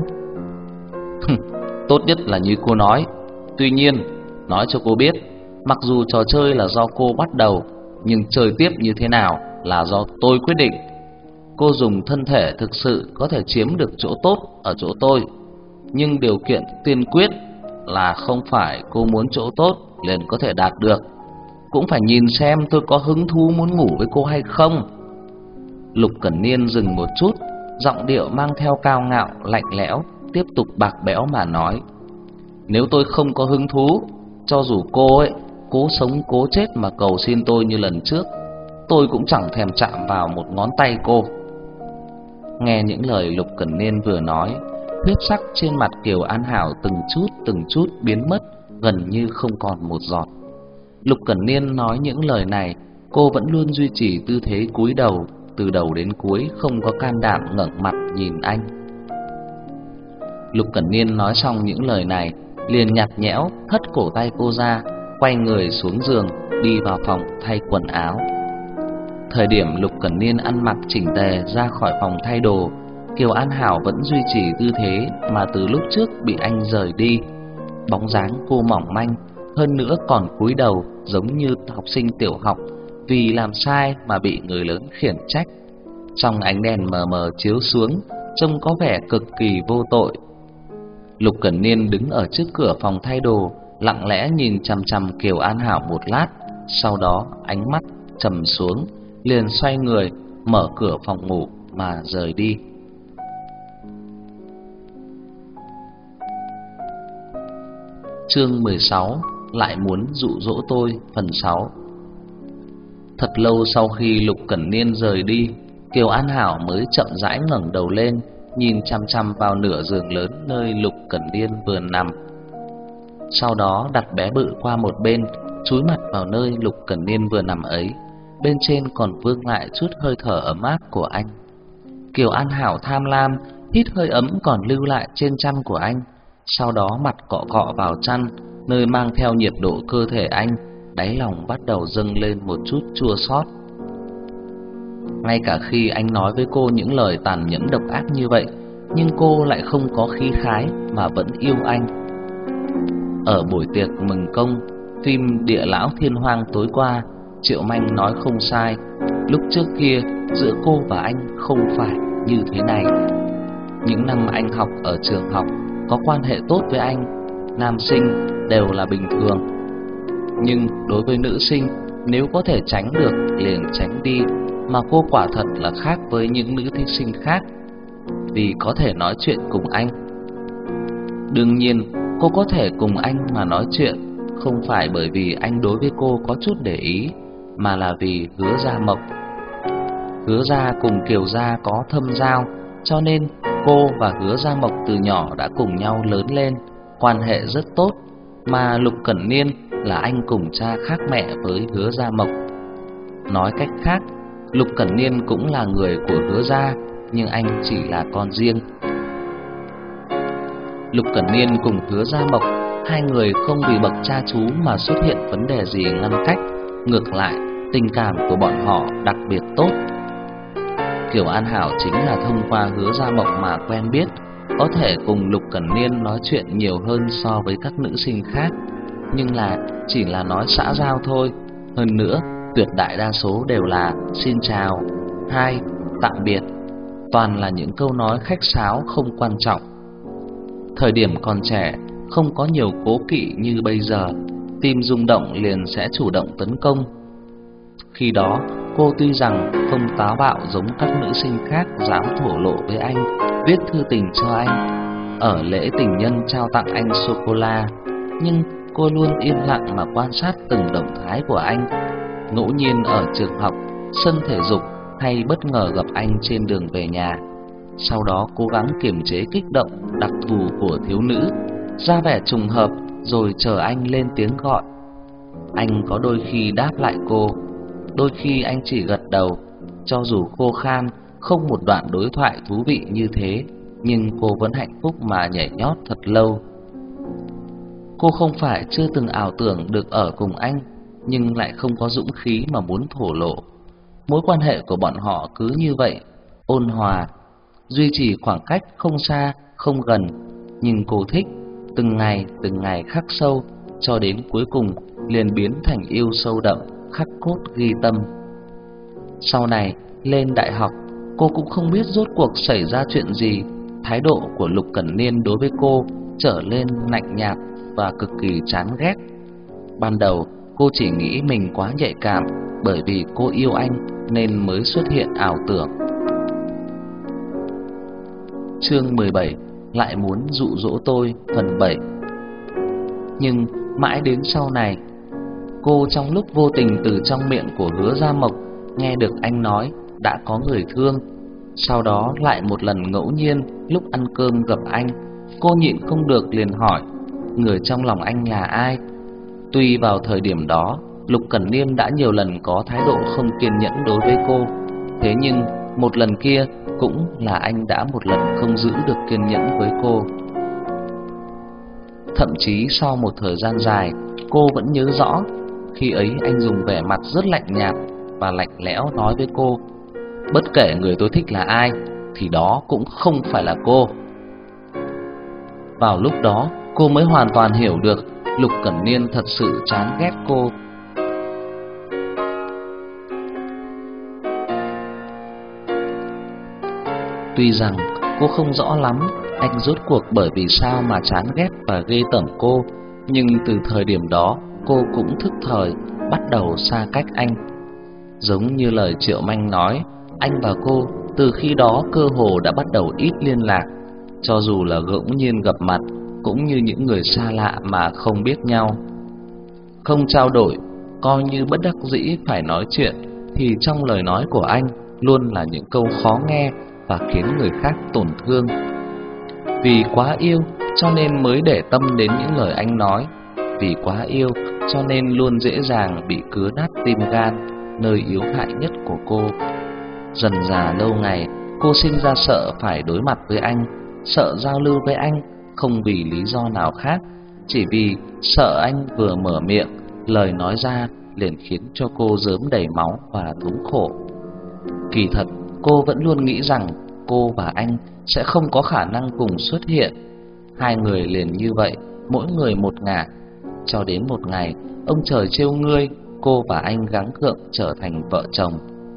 Tốt nhất là như cô nói. Tuy nhiên, nói cho cô biết, mặc dù trò chơi là do cô bắt đầu, nhưng chơi tiếp như thế nào là do tôi quyết định. Cô dùng thân thể thực sự có thể chiếm được chỗ tốt ở chỗ tôi, nhưng điều kiện tiên quyết là không phải cô muốn chỗ tốt liền có thể đạt được, cũng phải nhìn xem tôi có hứng thú muốn ngủ với cô hay không. Lục Cẩn Niên dừng một chút, giọng điệu mang theo cao ngạo lạnh lẽo, tiếp tục bạc bẽo mà nói: nếu tôi không có hứng thú, cho dù cô ấy cố sống cố chết mà cầu xin tôi như lần trước, tôi cũng chẳng thèm chạm vào một ngón tay cô. Nghe những lời Lục Cẩn Niên vừa nói, huyết sắc trên mặt Kiều An Hảo từng chút từng chút biến mất, gần như không còn một giọt. Lục Cẩn Niên nói những lời này, cô vẫn luôn duy trì tư thế cúi đầu, từ đầu đến cuối không có can đảm ngẩng mặt nhìn anh. Lục Cẩn Niên nói xong những lời này, liền nhạt nhẽo hất cổ tay cô ra, quay người xuống giường, đi vào phòng thay quần áo. Thời điểm Lục Cẩn Niên ăn mặc chỉnh tề ra khỏi phòng thay đồ, Kiều An Hảo vẫn duy trì tư thế mà từ lúc trước bị anh rời đi. Bóng dáng cô mỏng manh, hơn nữa còn cúi đầu giống như học sinh tiểu học vì làm sai mà bị người lớn khiển trách. Trong ánh đèn mờ mờ chiếu xuống, trông có vẻ cực kỳ vô tội. Lục Cẩn Niên đứng ở trước cửa phòng thay đồ, lặng lẽ nhìn chằm chằm Kiều An Hảo một lát, sau đó ánh mắt trầm xuống, liền xoay người mở cửa phòng ngủ mà rời đi. Chương mười sáu, lại muốn dụ dỗ tôi, phần sáu. Thật lâu sau khi Lục Cẩn Niên rời đi, Kiều An Hảo mới chậm rãi ngẩng đầu lên, nhìn chăm chăm vào nửa giường lớn nơi Lục Cẩn Niên vừa nằm. Sau đó đặt bé bự qua một bên, chúi mặt vào nơi Lục Cẩn Niên vừa nằm ấy. Bên trên còn vương lại chút hơi thở ấm áp của anh. Kiều An Hảo tham lam hít hơi ấm còn lưu lại trên chăn của anh, sau đó mặt cọ cọ vào chăn, nơi mang theo nhiệt độ cơ thể anh, đáy lòng bắt đầu dâng lên một chút chua xót. Ngay cả khi anh nói với cô những lời tàn nhẫn độc ác như vậy, nhưng cô lại không có khí khái mà vẫn yêu anh. Ở buổi tiệc mừng công phim Địa Lão Thiên Hoang tối qua, Triệu Manh nói không sai, lúc trước kia giữa cô và anh không phải như thế này. Những năm anh học ở trường học, có quan hệ tốt với anh, nam sinh đều là bình thường. Nhưng đối với nữ sinh, nếu có thể tránh được liền tránh đi, mà cô quả thật là khác với những nữ thí sinh khác, vì có thể nói chuyện cùng anh. Đương nhiên, cô có thể cùng anh mà nói chuyện, không phải bởi vì anh đối với cô có chút để ý, mà là vì Hứa Gia Mộc. Hứa Gia cùng Kiều Gia có thâm giao, cho nên cô và Hứa Gia Mộc từ nhỏ đã cùng nhau lớn lên, quan hệ rất tốt. Mà Lục Cẩn Niên là anh cùng cha khác mẹ với Hứa Gia Mộc. Nói cách khác, Lục Cẩn Niên cũng là người của Hứa Gia, nhưng anh chỉ là con riêng. Lục Cẩn Niên cùng Hứa Gia Mộc, hai người không vì bậc cha chú mà xuất hiện vấn đề gì ngăn cách, ngược lại tình cảm của bọn họ đặc biệt tốt. Kiều An Hảo chính là thông qua Hứa Gia Mộc mà quen biết, có thể cùng Lục Cẩn Niên nói chuyện nhiều hơn so với các nữ sinh khác, nhưng là chỉ là nói xã giao thôi. Hơn nữa, tuyệt đại đa số đều là xin chào, hai, tạm biệt, toàn là những câu nói khách sáo không quan trọng. Thời điểm còn trẻ, không có nhiều cố kỵ như bây giờ, tim rung động liền sẽ chủ động tấn công. Khi đó, cô tuy rằng không táo bạo giống các nữ sinh khác dám thổ lộ với anh, viết thư tình cho anh, ở lễ tình nhân trao tặng anh sô-cô-la, nhưng cô luôn yên lặng mà quan sát từng động thái của anh. Ngẫu nhiên ở trường học, sân thể dục hay bất ngờ gặp anh trên đường về nhà. Sau đó cố gắng kiềm chế kích động đặc thù của thiếu nữ, ra vẻ trùng hợp rồi chờ anh lên tiếng gọi. Anh có đôi khi đáp lại cô, đôi khi anh chỉ gật đầu. Cho dù khô khan, không một đoạn đối thoại thú vị như thế, nhưng cô vẫn hạnh phúc mà nhảy nhót thật lâu. Cô không phải chưa từng ảo tưởng được ở cùng anh, nhưng lại không có dũng khí mà muốn thổ lộ. Mối quan hệ của bọn họ cứ như vậy, ôn hòa, duy trì khoảng cách không xa, không gần, nhưng cô thích, từng ngày từng ngày khắc sâu, cho đến cuối cùng liền biến thành yêu sâu đậm, khắc cốt ghi tâm. Sau này lên đại học, cô cũng không biết rốt cuộc xảy ra chuyện gì, thái độ của Lục Cẩn Niên đối với cô trở lên lạnh nhạt và cực kỳ chán ghét. Ban đầu cô chỉ nghĩ mình quá nhạy cảm, bởi vì cô yêu anh nên mới xuất hiện ảo tưởng. Chương mười bảy, lại muốn dụ dỗ tôi, phần bảy. Nhưng mãi đến sau này, cô trong lúc vô tình từ trong miệng của Hứa Gia Mộc nghe được anh nói đã có người thương. Sau đó lại một lần ngẫu nhiên lúc ăn cơm gặp anh, cô nhịn không được liền hỏi người trong lòng anh là ai. Tuy vào thời điểm đó Lục Cẩn Niên đã nhiều lần có thái độ không kiên nhẫn đối với cô, thế nhưng một lần kia cũng là anh đã một lần không giữ được kiên nhẫn với cô. Thậm chí sau một thời gian dài, cô vẫn nhớ rõ khi ấy anh dùng vẻ mặt rất lạnh nhạt và lạnh lẽo nói với cô: bất kể người tôi thích là ai thì đó cũng không phải là cô. Vào lúc đó cô mới hoàn toàn hiểu được Lục Cẩn Niên thật sự chán ghét cô. Tuy rằng cô không rõ lắm anh rốt cuộc bởi vì sao mà chán ghét và ghê tởm cô, nhưng từ thời điểm đó cô cũng thức thời bắt đầu xa cách anh. Giống như lời Triệu Manh nói, anh và cô từ khi đó cơ hồ đã bắt đầu ít liên lạc, cho dù là ngẫu nhiên gặp mặt cũng như những người xa lạ mà không biết nhau. Không trao đổi, coi như bất đắc dĩ phải nói chuyện, thì trong lời nói của anh luôn là những câu khó nghe và khiến người khác tổn thương. Vì quá yêu cho nên mới để tâm đến những lời anh nói, vì quá yêu cho nên luôn dễ dàng bị cứa nát tim gan, nơi yếu hại nhất của cô. Dần dà lâu ngày, cô sinh ra sợ phải đối mặt với anh, sợ giao lưu với anh, không vì lý do nào khác, chỉ vì sợ anh vừa mở miệng, lời nói ra liền khiến cho cô rớm đầy máu và thống khổ. Kỳ thật, cô vẫn luôn nghĩ rằng cô và anh sẽ không có khả năng cùng xuất hiện. Hai người liền như vậy, mỗi người một ngả. Cho đến một ngày, ông trời trêu ngươi, cô và anh gắng gượng trở thành vợ chồng.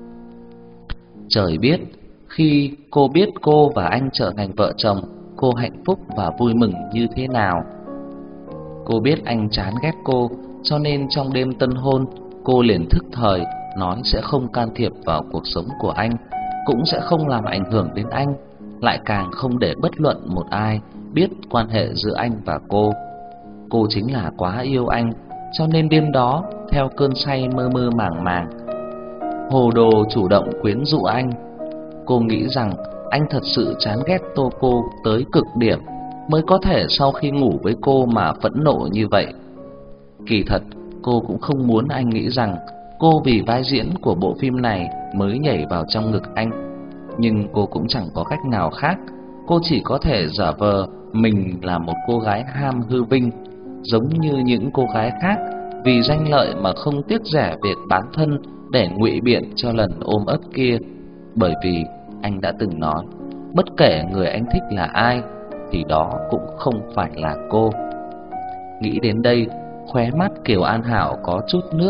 Trời biết, khi cô biết cô và anh trở thành vợ chồng, cô hạnh phúc và vui mừng như thế nào. Cô biết anh chán ghét cô, cho nên trong đêm tân hôn, cô liền thức thời nói sẽ không can thiệp vào cuộc sống của anh, cũng sẽ không làm ảnh hưởng đến anh, lại càng không để bất luận một ai biết quan hệ giữa anh và cô. Cô chính là quá yêu anh, cho nên đêm đó theo cơn say mơ mơ màng màng, hồ đồ chủ động quyến rũ anh. Cô nghĩ rằng anh thật sự chán ghét tô cô tới cực điểm, mới có thể sau khi ngủ với cô mà phẫn nộ như vậy. Kỳ thật cô cũng không muốn anh nghĩ rằng cô vì vai diễn của bộ phim này mới nhảy vào trong ngực anh, nhưng cô cũng chẳng có cách nào khác. Cô chỉ có thể giả vờ mình là một cô gái ham hư vinh, giống như những cô gái khác, vì danh lợi mà không tiếc rẻ việc bán thân để ngụy biện cho lần ôm ấp kia. Bởi vì anh đã từng nói, bất kể người anh thích là ai thì đó cũng không phải là cô. Nghĩ đến đây, khóe mắt Kiều An Hảo có chút nước.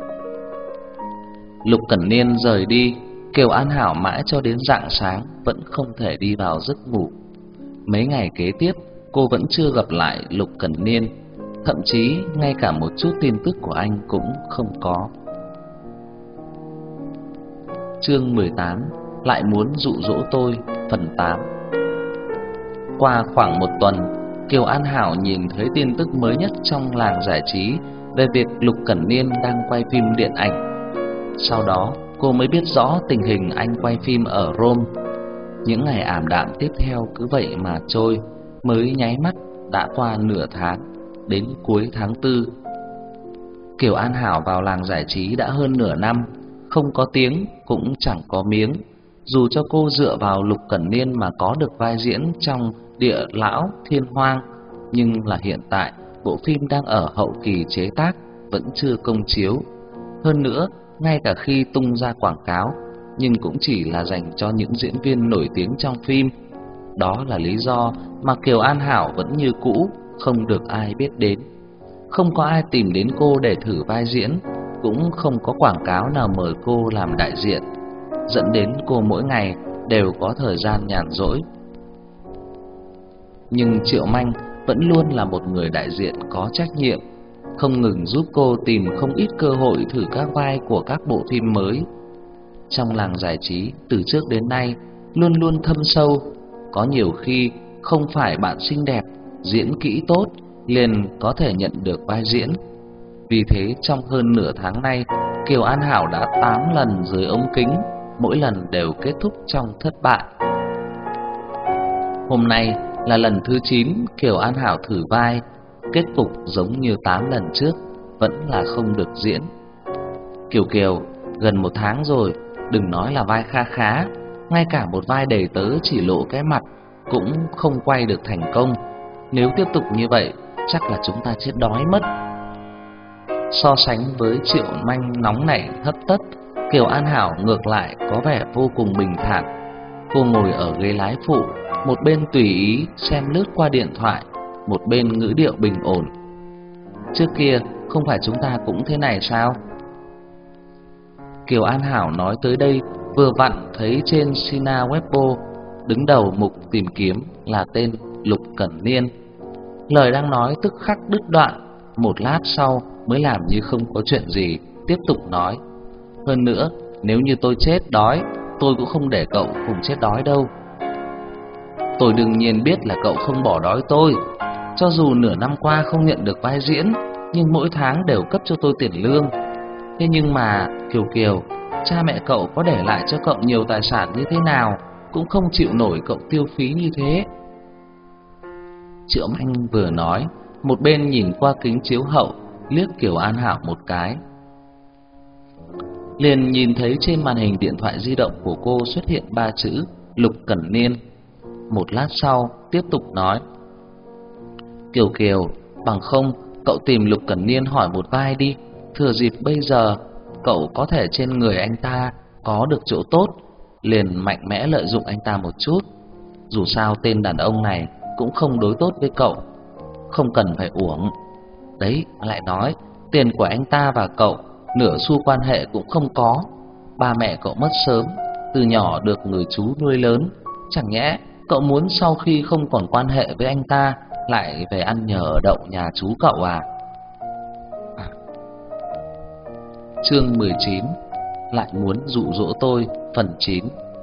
Lục Cẩn Niên rời đi, Kiều An Hảo mãi cho đến rạng sáng vẫn không thể đi vào giấc ngủ. Mấy ngày kế tiếp, cô vẫn chưa gặp lại Lục Cẩn Niên, thậm chí ngay cả một chút tin tức của anh cũng không có. Chương mười tám, lại muốn dụ dỗ tôi, phần tám. Qua khoảng một tuần, Kiều An Hảo nhìn thấy tin tức mới nhất trong làng giải trí về việc Lục Cẩn Niên đang quay phim điện ảnh. Sau đó, cô mới biết rõ tình hình anh quay phim ở Rome. Những ngày ảm đạm tiếp theo cứ vậy mà trôi, mới nháy mắt đã qua nửa tháng, đến cuối tháng tư. Kiều An Hảo vào làng giải trí đã hơn nửa năm, không có tiếng cũng chẳng có miếng. Dù cho cô dựa vào Lục Cẩn Niên mà có được vai diễn trong Địa Lão Thiên Hoang, nhưng là hiện tại bộ phim đang ở hậu kỳ chế tác, vẫn chưa công chiếu. Hơn nữa, ngay cả khi tung ra quảng cáo, nhưng cũng chỉ là dành cho những diễn viên nổi tiếng trong phim. Đó là lý do mà Kiều An Hảo vẫn như cũ, không được ai biết đến. Không có ai tìm đến cô để thử vai diễn, cũng không có quảng cáo nào mời cô làm đại diện, dẫn đến cô mỗi ngày đều có thời gian nhàn rỗi. Nhưng Triệu Manh vẫn luôn là một người đại diện có trách nhiệm, không ngừng giúp cô tìm không ít cơ hội thử các vai của các bộ phim mới. Trong làng giải trí từ trước đến nay luôn luôn thâm sâu, có nhiều khi không phải bạn xinh đẹp, diễn kỹ tốt liền có thể nhận được vai diễn. Vì thế trong hơn nửa tháng nay, Kiều An Hảo đã tám lần dưới ống kính, mỗi lần đều kết thúc trong thất bại. Hôm nay là lần thứ chín Kiều An Hảo thử vai, kết cục giống như tám lần trước, vẫn là không được diễn. Kiều Kiều, gần một tháng rồi, đừng nói là vai kha khá, ngay cả một vai đầy tớ chỉ lộ cái mặt cũng không quay được thành công. Nếu tiếp tục như vậy, chắc là chúng ta chết đói mất. So sánh với Triệu Manh nóng nảy hấp tấp, Kiều An Hảo ngược lại có vẻ vô cùng bình thản. Cô ngồi ở ghế lái phụ, một bên tùy ý xem lướt qua điện thoại, một bên ngữ điệu bình ổn. Trước kia không phải chúng ta cũng thế này sao? Kiều An Hảo nói tới đây, vừa vặn thấy trên Sina Weibo đứng đầu mục tìm kiếm là tên Lục Cẩn Niên. Lời đang nói tức khắc đứt đoạn, một lát sau mới làm như không có chuyện gì, tiếp tục nói: hơn nữa, nếu như tôi chết đói, tôi cũng không để cậu cùng chết đói đâu. Tôi đương nhiên biết là cậu không bỏ đói tôi. Cho dù nửa năm qua không nhận được vai diễn, nhưng mỗi tháng đều cấp cho tôi tiền lương. Thế nhưng mà, Kiều Kiều, cha mẹ cậu có để lại cho cậu nhiều tài sản như thế nào, cũng không chịu nổi cậu tiêu phí như thế. Triệu Manh vừa nói, một bên nhìn qua kính chiếu hậu, liếc Kiều An Hảo một cái. Liền nhìn thấy trên màn hình điện thoại di động của cô xuất hiện ba chữ Lục Cẩn Niên. Một lát sau tiếp tục nói: Kiều Kiều, bằng không cậu tìm Lục Cẩn Niên hỏi một vai đi. Thừa dịp bây giờ cậu có thể trên người anh ta có được chỗ tốt, liền mạnh mẽ lợi dụng anh ta một chút. Dù sao tên đàn ông này cũng không đối tốt với cậu, không cần phải uổng. Đấy, lại nói, tiền của anh ta và cậu nửa xu quan hệ cũng không có. Ba mẹ cậu mất sớm, từ nhỏ được người chú nuôi lớn. Chẳng nhẽ cậu muốn sau khi không còn quan hệ với anh ta lại về ăn nhờ ở đậu nhà chú cậu à? à. Chương mười chín, lại muốn dụ dỗ tôi, phần chín.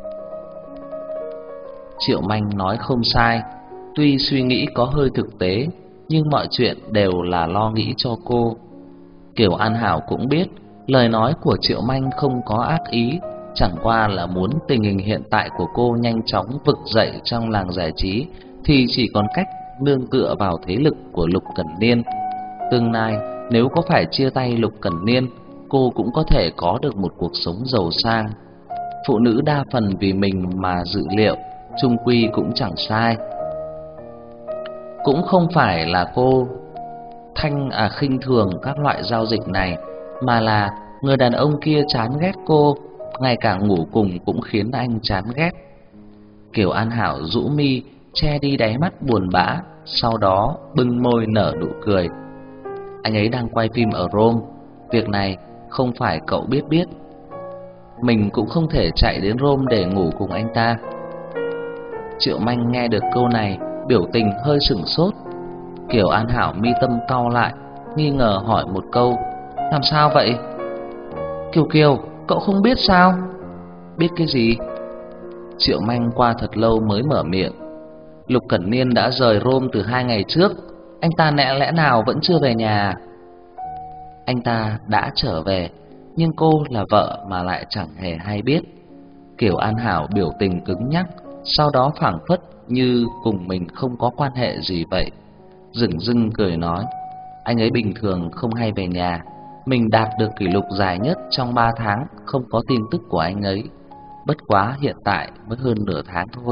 Triệu Manh nói không sai, tuy suy nghĩ có hơi thực tế, nhưng mọi chuyện đều là lo nghĩ cho cô. Kiều An Hảo cũng biết lời nói của Triệu Manh không có ác ý, chẳng qua là muốn tình hình hiện tại của cô nhanh chóng vực dậy trong làng giải trí thì chỉ còn cách nương tựa vào thế lực của Lục Cẩn Niên. Tương lai nếu có phải chia tay Lục Cẩn Niên, cô cũng có thể có được một cuộc sống giàu sang. Phụ nữ đa phần vì mình mà dự liệu, chung quy cũng chẳng sai. Cũng không phải là cô thanh à khinh thường các loại giao dịch này, mà là người đàn ông kia chán ghét cô, ngay cả ngủ cùng cũng khiến anh chán ghét. Kiều An Hảo rũ mi, che đi đáy mắt buồn bã, sau đó bưng môi nở nụ cười. Anh ấy đang quay phim ở Rome, việc này không phải cậu biết biết. Mình cũng không thể chạy đến Rome để ngủ cùng anh ta. Triệu Manh nghe được câu này, biểu tình hơi sửng sốt. Kiều An Hảo mi tâm cau lại, nghi ngờ hỏi một câu: làm sao vậy? Kiều Kiều, cậu không biết sao? Biết cái gì? Triệu Manh qua thật lâu mới mở miệng. Lục Cẩn Niên đã rời Rome từ hai ngày trước. Anh ta lẽ lẽ nào vẫn chưa về nhà? Anh ta đã trở về, nhưng cô là vợ mà lại chẳng hề hay biết. Kiều An Hảo biểu tình cứng nhắc, sau đó phảng phất như cùng mình không có quan hệ gì vậy. Dửng dưng cười nói: anh ấy bình thường không hay về nhà. Mình đạt được kỷ lục dài nhất trong ba tháng không có tin tức của anh ấy. Bất quá hiện tại mới hơn nửa tháng thôi.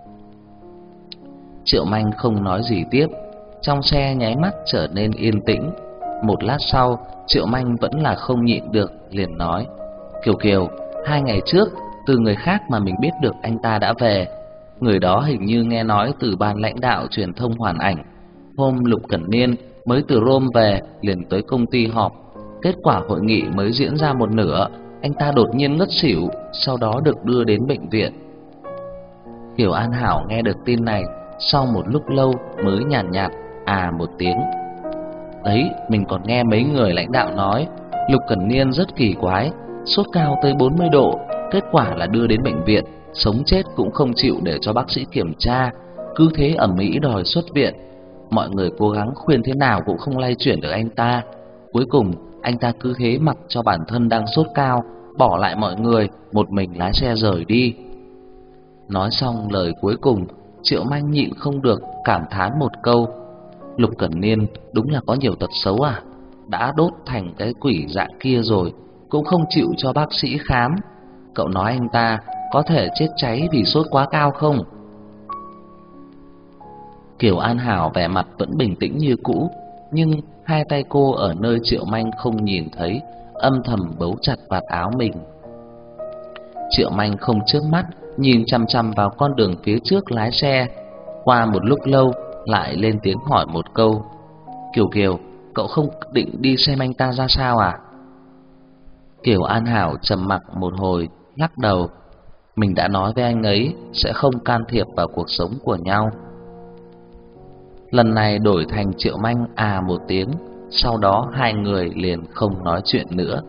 Triệu Manh không nói gì tiếp. Trong xe nháy mắt trở nên yên tĩnh. Một lát sau, Triệu Manh vẫn là không nhịn được, liền nói: Kiều Kiều, hai ngày trước từ người khác mà mình biết được anh ta đã về. Người đó hình như nghe nói từ ban lãnh đạo truyền thông Hoàn Ảnh. Hôm Lục Cẩn Niên mới từ Rome về, liền tới công ty họp. Kết quả hội nghị mới diễn ra một nửa, anh ta đột nhiên ngất xỉu, sau đó được đưa đến bệnh viện. Kiều An Hảo nghe được tin này, sau một lúc lâu mới nhàn nhạt, nhạt à một tiếng. Đấy, mình còn nghe mấy người lãnh đạo nói Lục Cẩn Niên rất kỳ quái, sốt cao tới bốn mươi độ, kết quả là đưa đến bệnh viện, sống chết cũng không chịu để cho bác sĩ kiểm tra, cứ thế ầm ĩ đòi xuất viện. Mọi người cố gắng khuyên thế nào cũng không lay chuyển được anh ta. Cuối cùng anh ta cứ thế mặc cho bản thân đang sốt cao, bỏ lại mọi người, một mình lái xe rời đi. Nói xong lời cuối cùng, Triệu Manh nhịn không được cảm thán một câu: Lục Cẩn Niên đúng là có nhiều tật xấu à, đã đốt thành cái quỷ dạng kia rồi cũng không chịu cho bác sĩ khám. Cậu nói anh ta có thể chết cháy vì sốt quá cao không? Kiều An Hảo vẻ mặt vẫn bình tĩnh như cũ, nhưng hai tay cô ở nơi Triệu Manh không nhìn thấy, âm thầm bấu chặt vạt áo mình. Triệu Manh không chớp mắt, nhìn chằm chằm vào con đường phía trước lái xe. Qua một lúc lâu, lại lên tiếng hỏi một câu: Kiều Kiều, cậu không định đi xem anh ta ra sao à? Kiều An Hảo trầm mặc một hồi, lắc đầu. Mình đã nói với anh ấy sẽ không can thiệp vào cuộc sống của nhau. Lần này đổi thành Triệu Manh à một tiếng, sau đó hai người liền không nói chuyện nữa.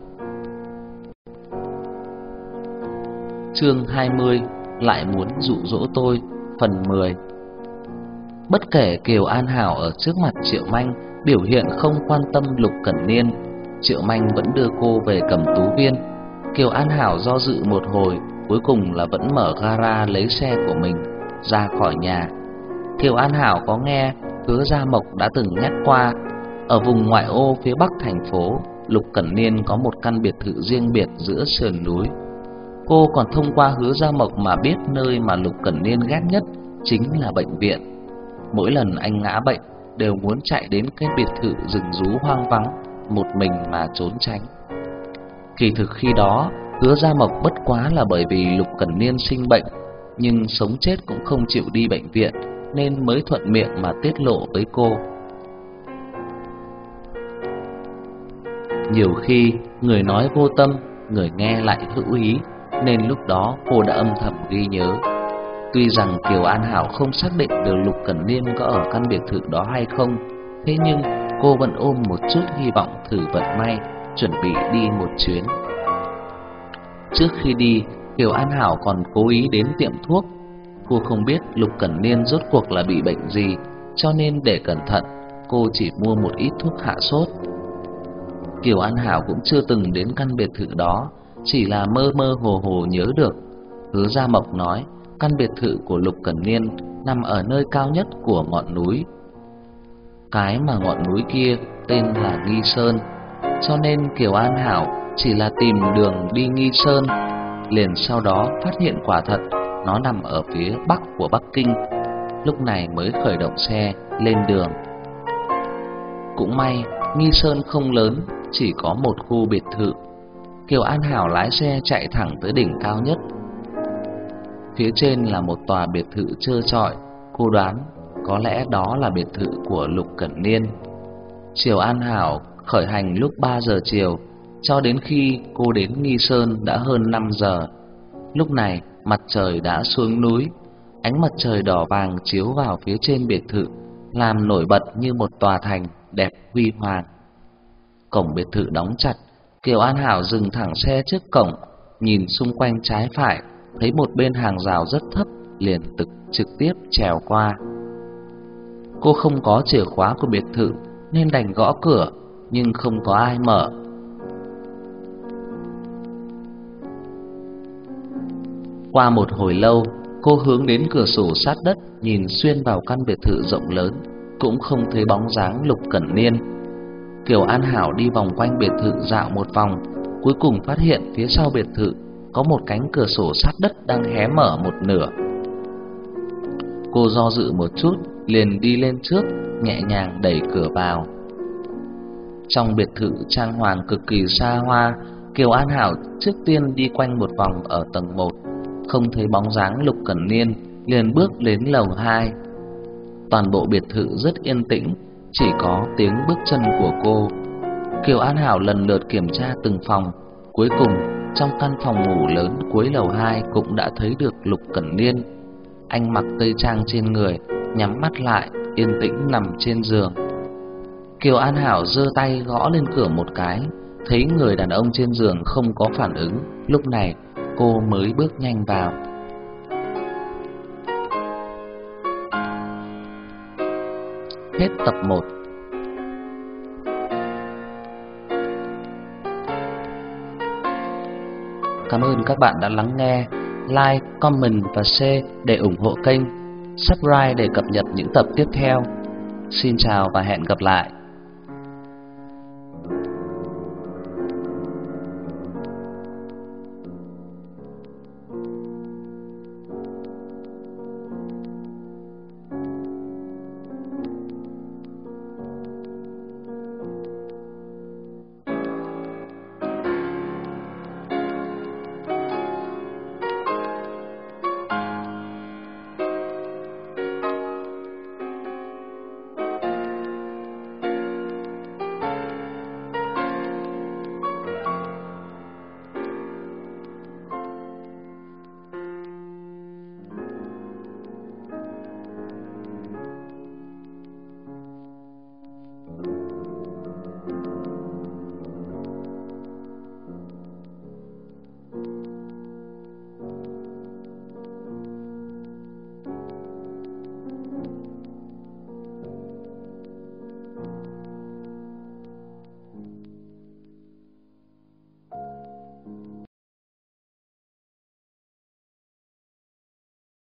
Chương hai mươi, lại muốn dụ dỗ tôi, phần mười. Bất kể Kiều An Hảo ở trước mặt Triệu Manh biểu hiện không quan tâm Lục Cẩn Niên, Triệu Manh vẫn đưa cô về Cẩm Tú Viên. Kiều An Hảo do dự một hồi, cuối cùng là vẫn mở gara lấy xe của mình ra khỏi nhà. Kiều An Hảo có nghe Hứa Gia Mộc đã từng nhắc qua, ở vùng ngoại ô phía bắc thành phố, Lục Cẩn Niên có một căn biệt thự riêng biệt giữa sườn núi. Cô còn thông qua Hứa Gia Mộc mà biết nơi mà Lục Cẩn Niên ghét nhất chính là bệnh viện. Mỗi lần anh ngã bệnh đều muốn chạy đến cái biệt thự rừng rú hoang vắng, một mình mà trốn tránh. Kỳ thực khi đó, Hứa Gia Mộc bất quá là bởi vì Lục Cẩn Niên sinh bệnh, nhưng sống chết cũng không chịu đi bệnh viện, nên mới thuận miệng mà tiết lộ với cô. Nhiều khi người nói vô tâm, người nghe lại hữu ý, nên lúc đó cô đã âm thầm ghi nhớ. Tuy rằng Kiều An Hảo không xác định được Lục Cẩn Niên có ở căn biệt thự đó hay không, thế nhưng cô vẫn ôm một chút hy vọng thử vận may, chuẩn bị đi một chuyến. Trước khi đi, Kiều An Hảo còn cố ý đến tiệm thuốc. Cô không biết Lục Cẩn Niên rốt cuộc là bị bệnh gì, cho nên để cẩn thận, cô chỉ mua một ít thuốc hạ sốt. Kiều An Hảo cũng chưa từng đến căn biệt thự đó, chỉ là mơ mơ hồ hồ nhớ được Hứa Gia Mộc nói căn biệt thự của Lục Cẩn Niên nằm ở nơi cao nhất của ngọn núi. Cái mà ngọn núi kia tên là Nghi Sơn, cho nên Kiều An Hảo chỉ là tìm đường đi Nghi Sơn, liền sau đó phát hiện quả thật nó nằm ở phía bắc của Bắc Kinh, lúc này mới khởi động xe lên đường. Cũng may Nghi Sơn không lớn, chỉ có một khu biệt thự. Kiều An Hảo lái xe chạy thẳng tới đỉnh cao nhất. Phía trên là một tòa biệt thự trơ trọi, Cô đoán có lẽ đó là biệt thự của Lục Cẩn Niên. Triều An Hảo khởi hành lúc ba giờ chiều, cho đến khi cô đến Nghi Sơn đã hơn năm giờ. Lúc này mặt trời đã xuống núi, ánh mặt trời đỏ vàng chiếu vào phía trên biệt thự, làm nổi bật như một tòa thành đẹp huy hoàng. Cổng biệt thự đóng chặt, Kiều An Hảo dừng thẳng xe trước cổng, nhìn xung quanh trái phải, thấy một bên hàng rào rất thấp, liền tự trực tiếp trèo qua. Cô không có chìa khóa của biệt thự nên đành gõ cửa, nhưng không có ai mở. Qua một hồi lâu, cô hướng đến cửa sổ sát đất, nhìn xuyên vào căn biệt thự rộng lớn, cũng không thấy bóng dáng Lục Cẩn Niên. Kiều An Hảo đi vòng quanh biệt thự dạo một vòng, cuối cùng phát hiện phía sau biệt thự có một cánh cửa sổ sát đất đang hé mở một nửa. Cô do dự một chút, liền đi lên trước, nhẹ nhàng đẩy cửa vào. Trong biệt thự trang hoàng cực kỳ xa hoa, Kiều An Hảo trước tiên đi quanh một vòng ở tầng một, không thấy bóng dáng Lục Cẩn Niên, liền bước đến lầu hai. Toàn bộ biệt thự rất yên tĩnh, chỉ có tiếng bước chân của cô. Kiều An Hảo lần lượt kiểm tra từng phòng, cuối cùng trong căn phòng ngủ lớn cuối lầu hai cũng đã thấy được Lục Cẩn Niên. Anh mặc tây trang trên người, nhắm mắt lại, yên tĩnh nằm trên giường. Kiều An Hảo giơ tay gõ lên cửa một cái, thấy người đàn ông trên giường không có phản ứng, lúc này cô mới bước nhanh vào. Hết tập một. Cảm ơn các bạn đã lắng nghe. Like, comment và share để ủng hộ kênh. Subscribe để cập nhật những tập tiếp theo. Xin chào và hẹn gặp lại.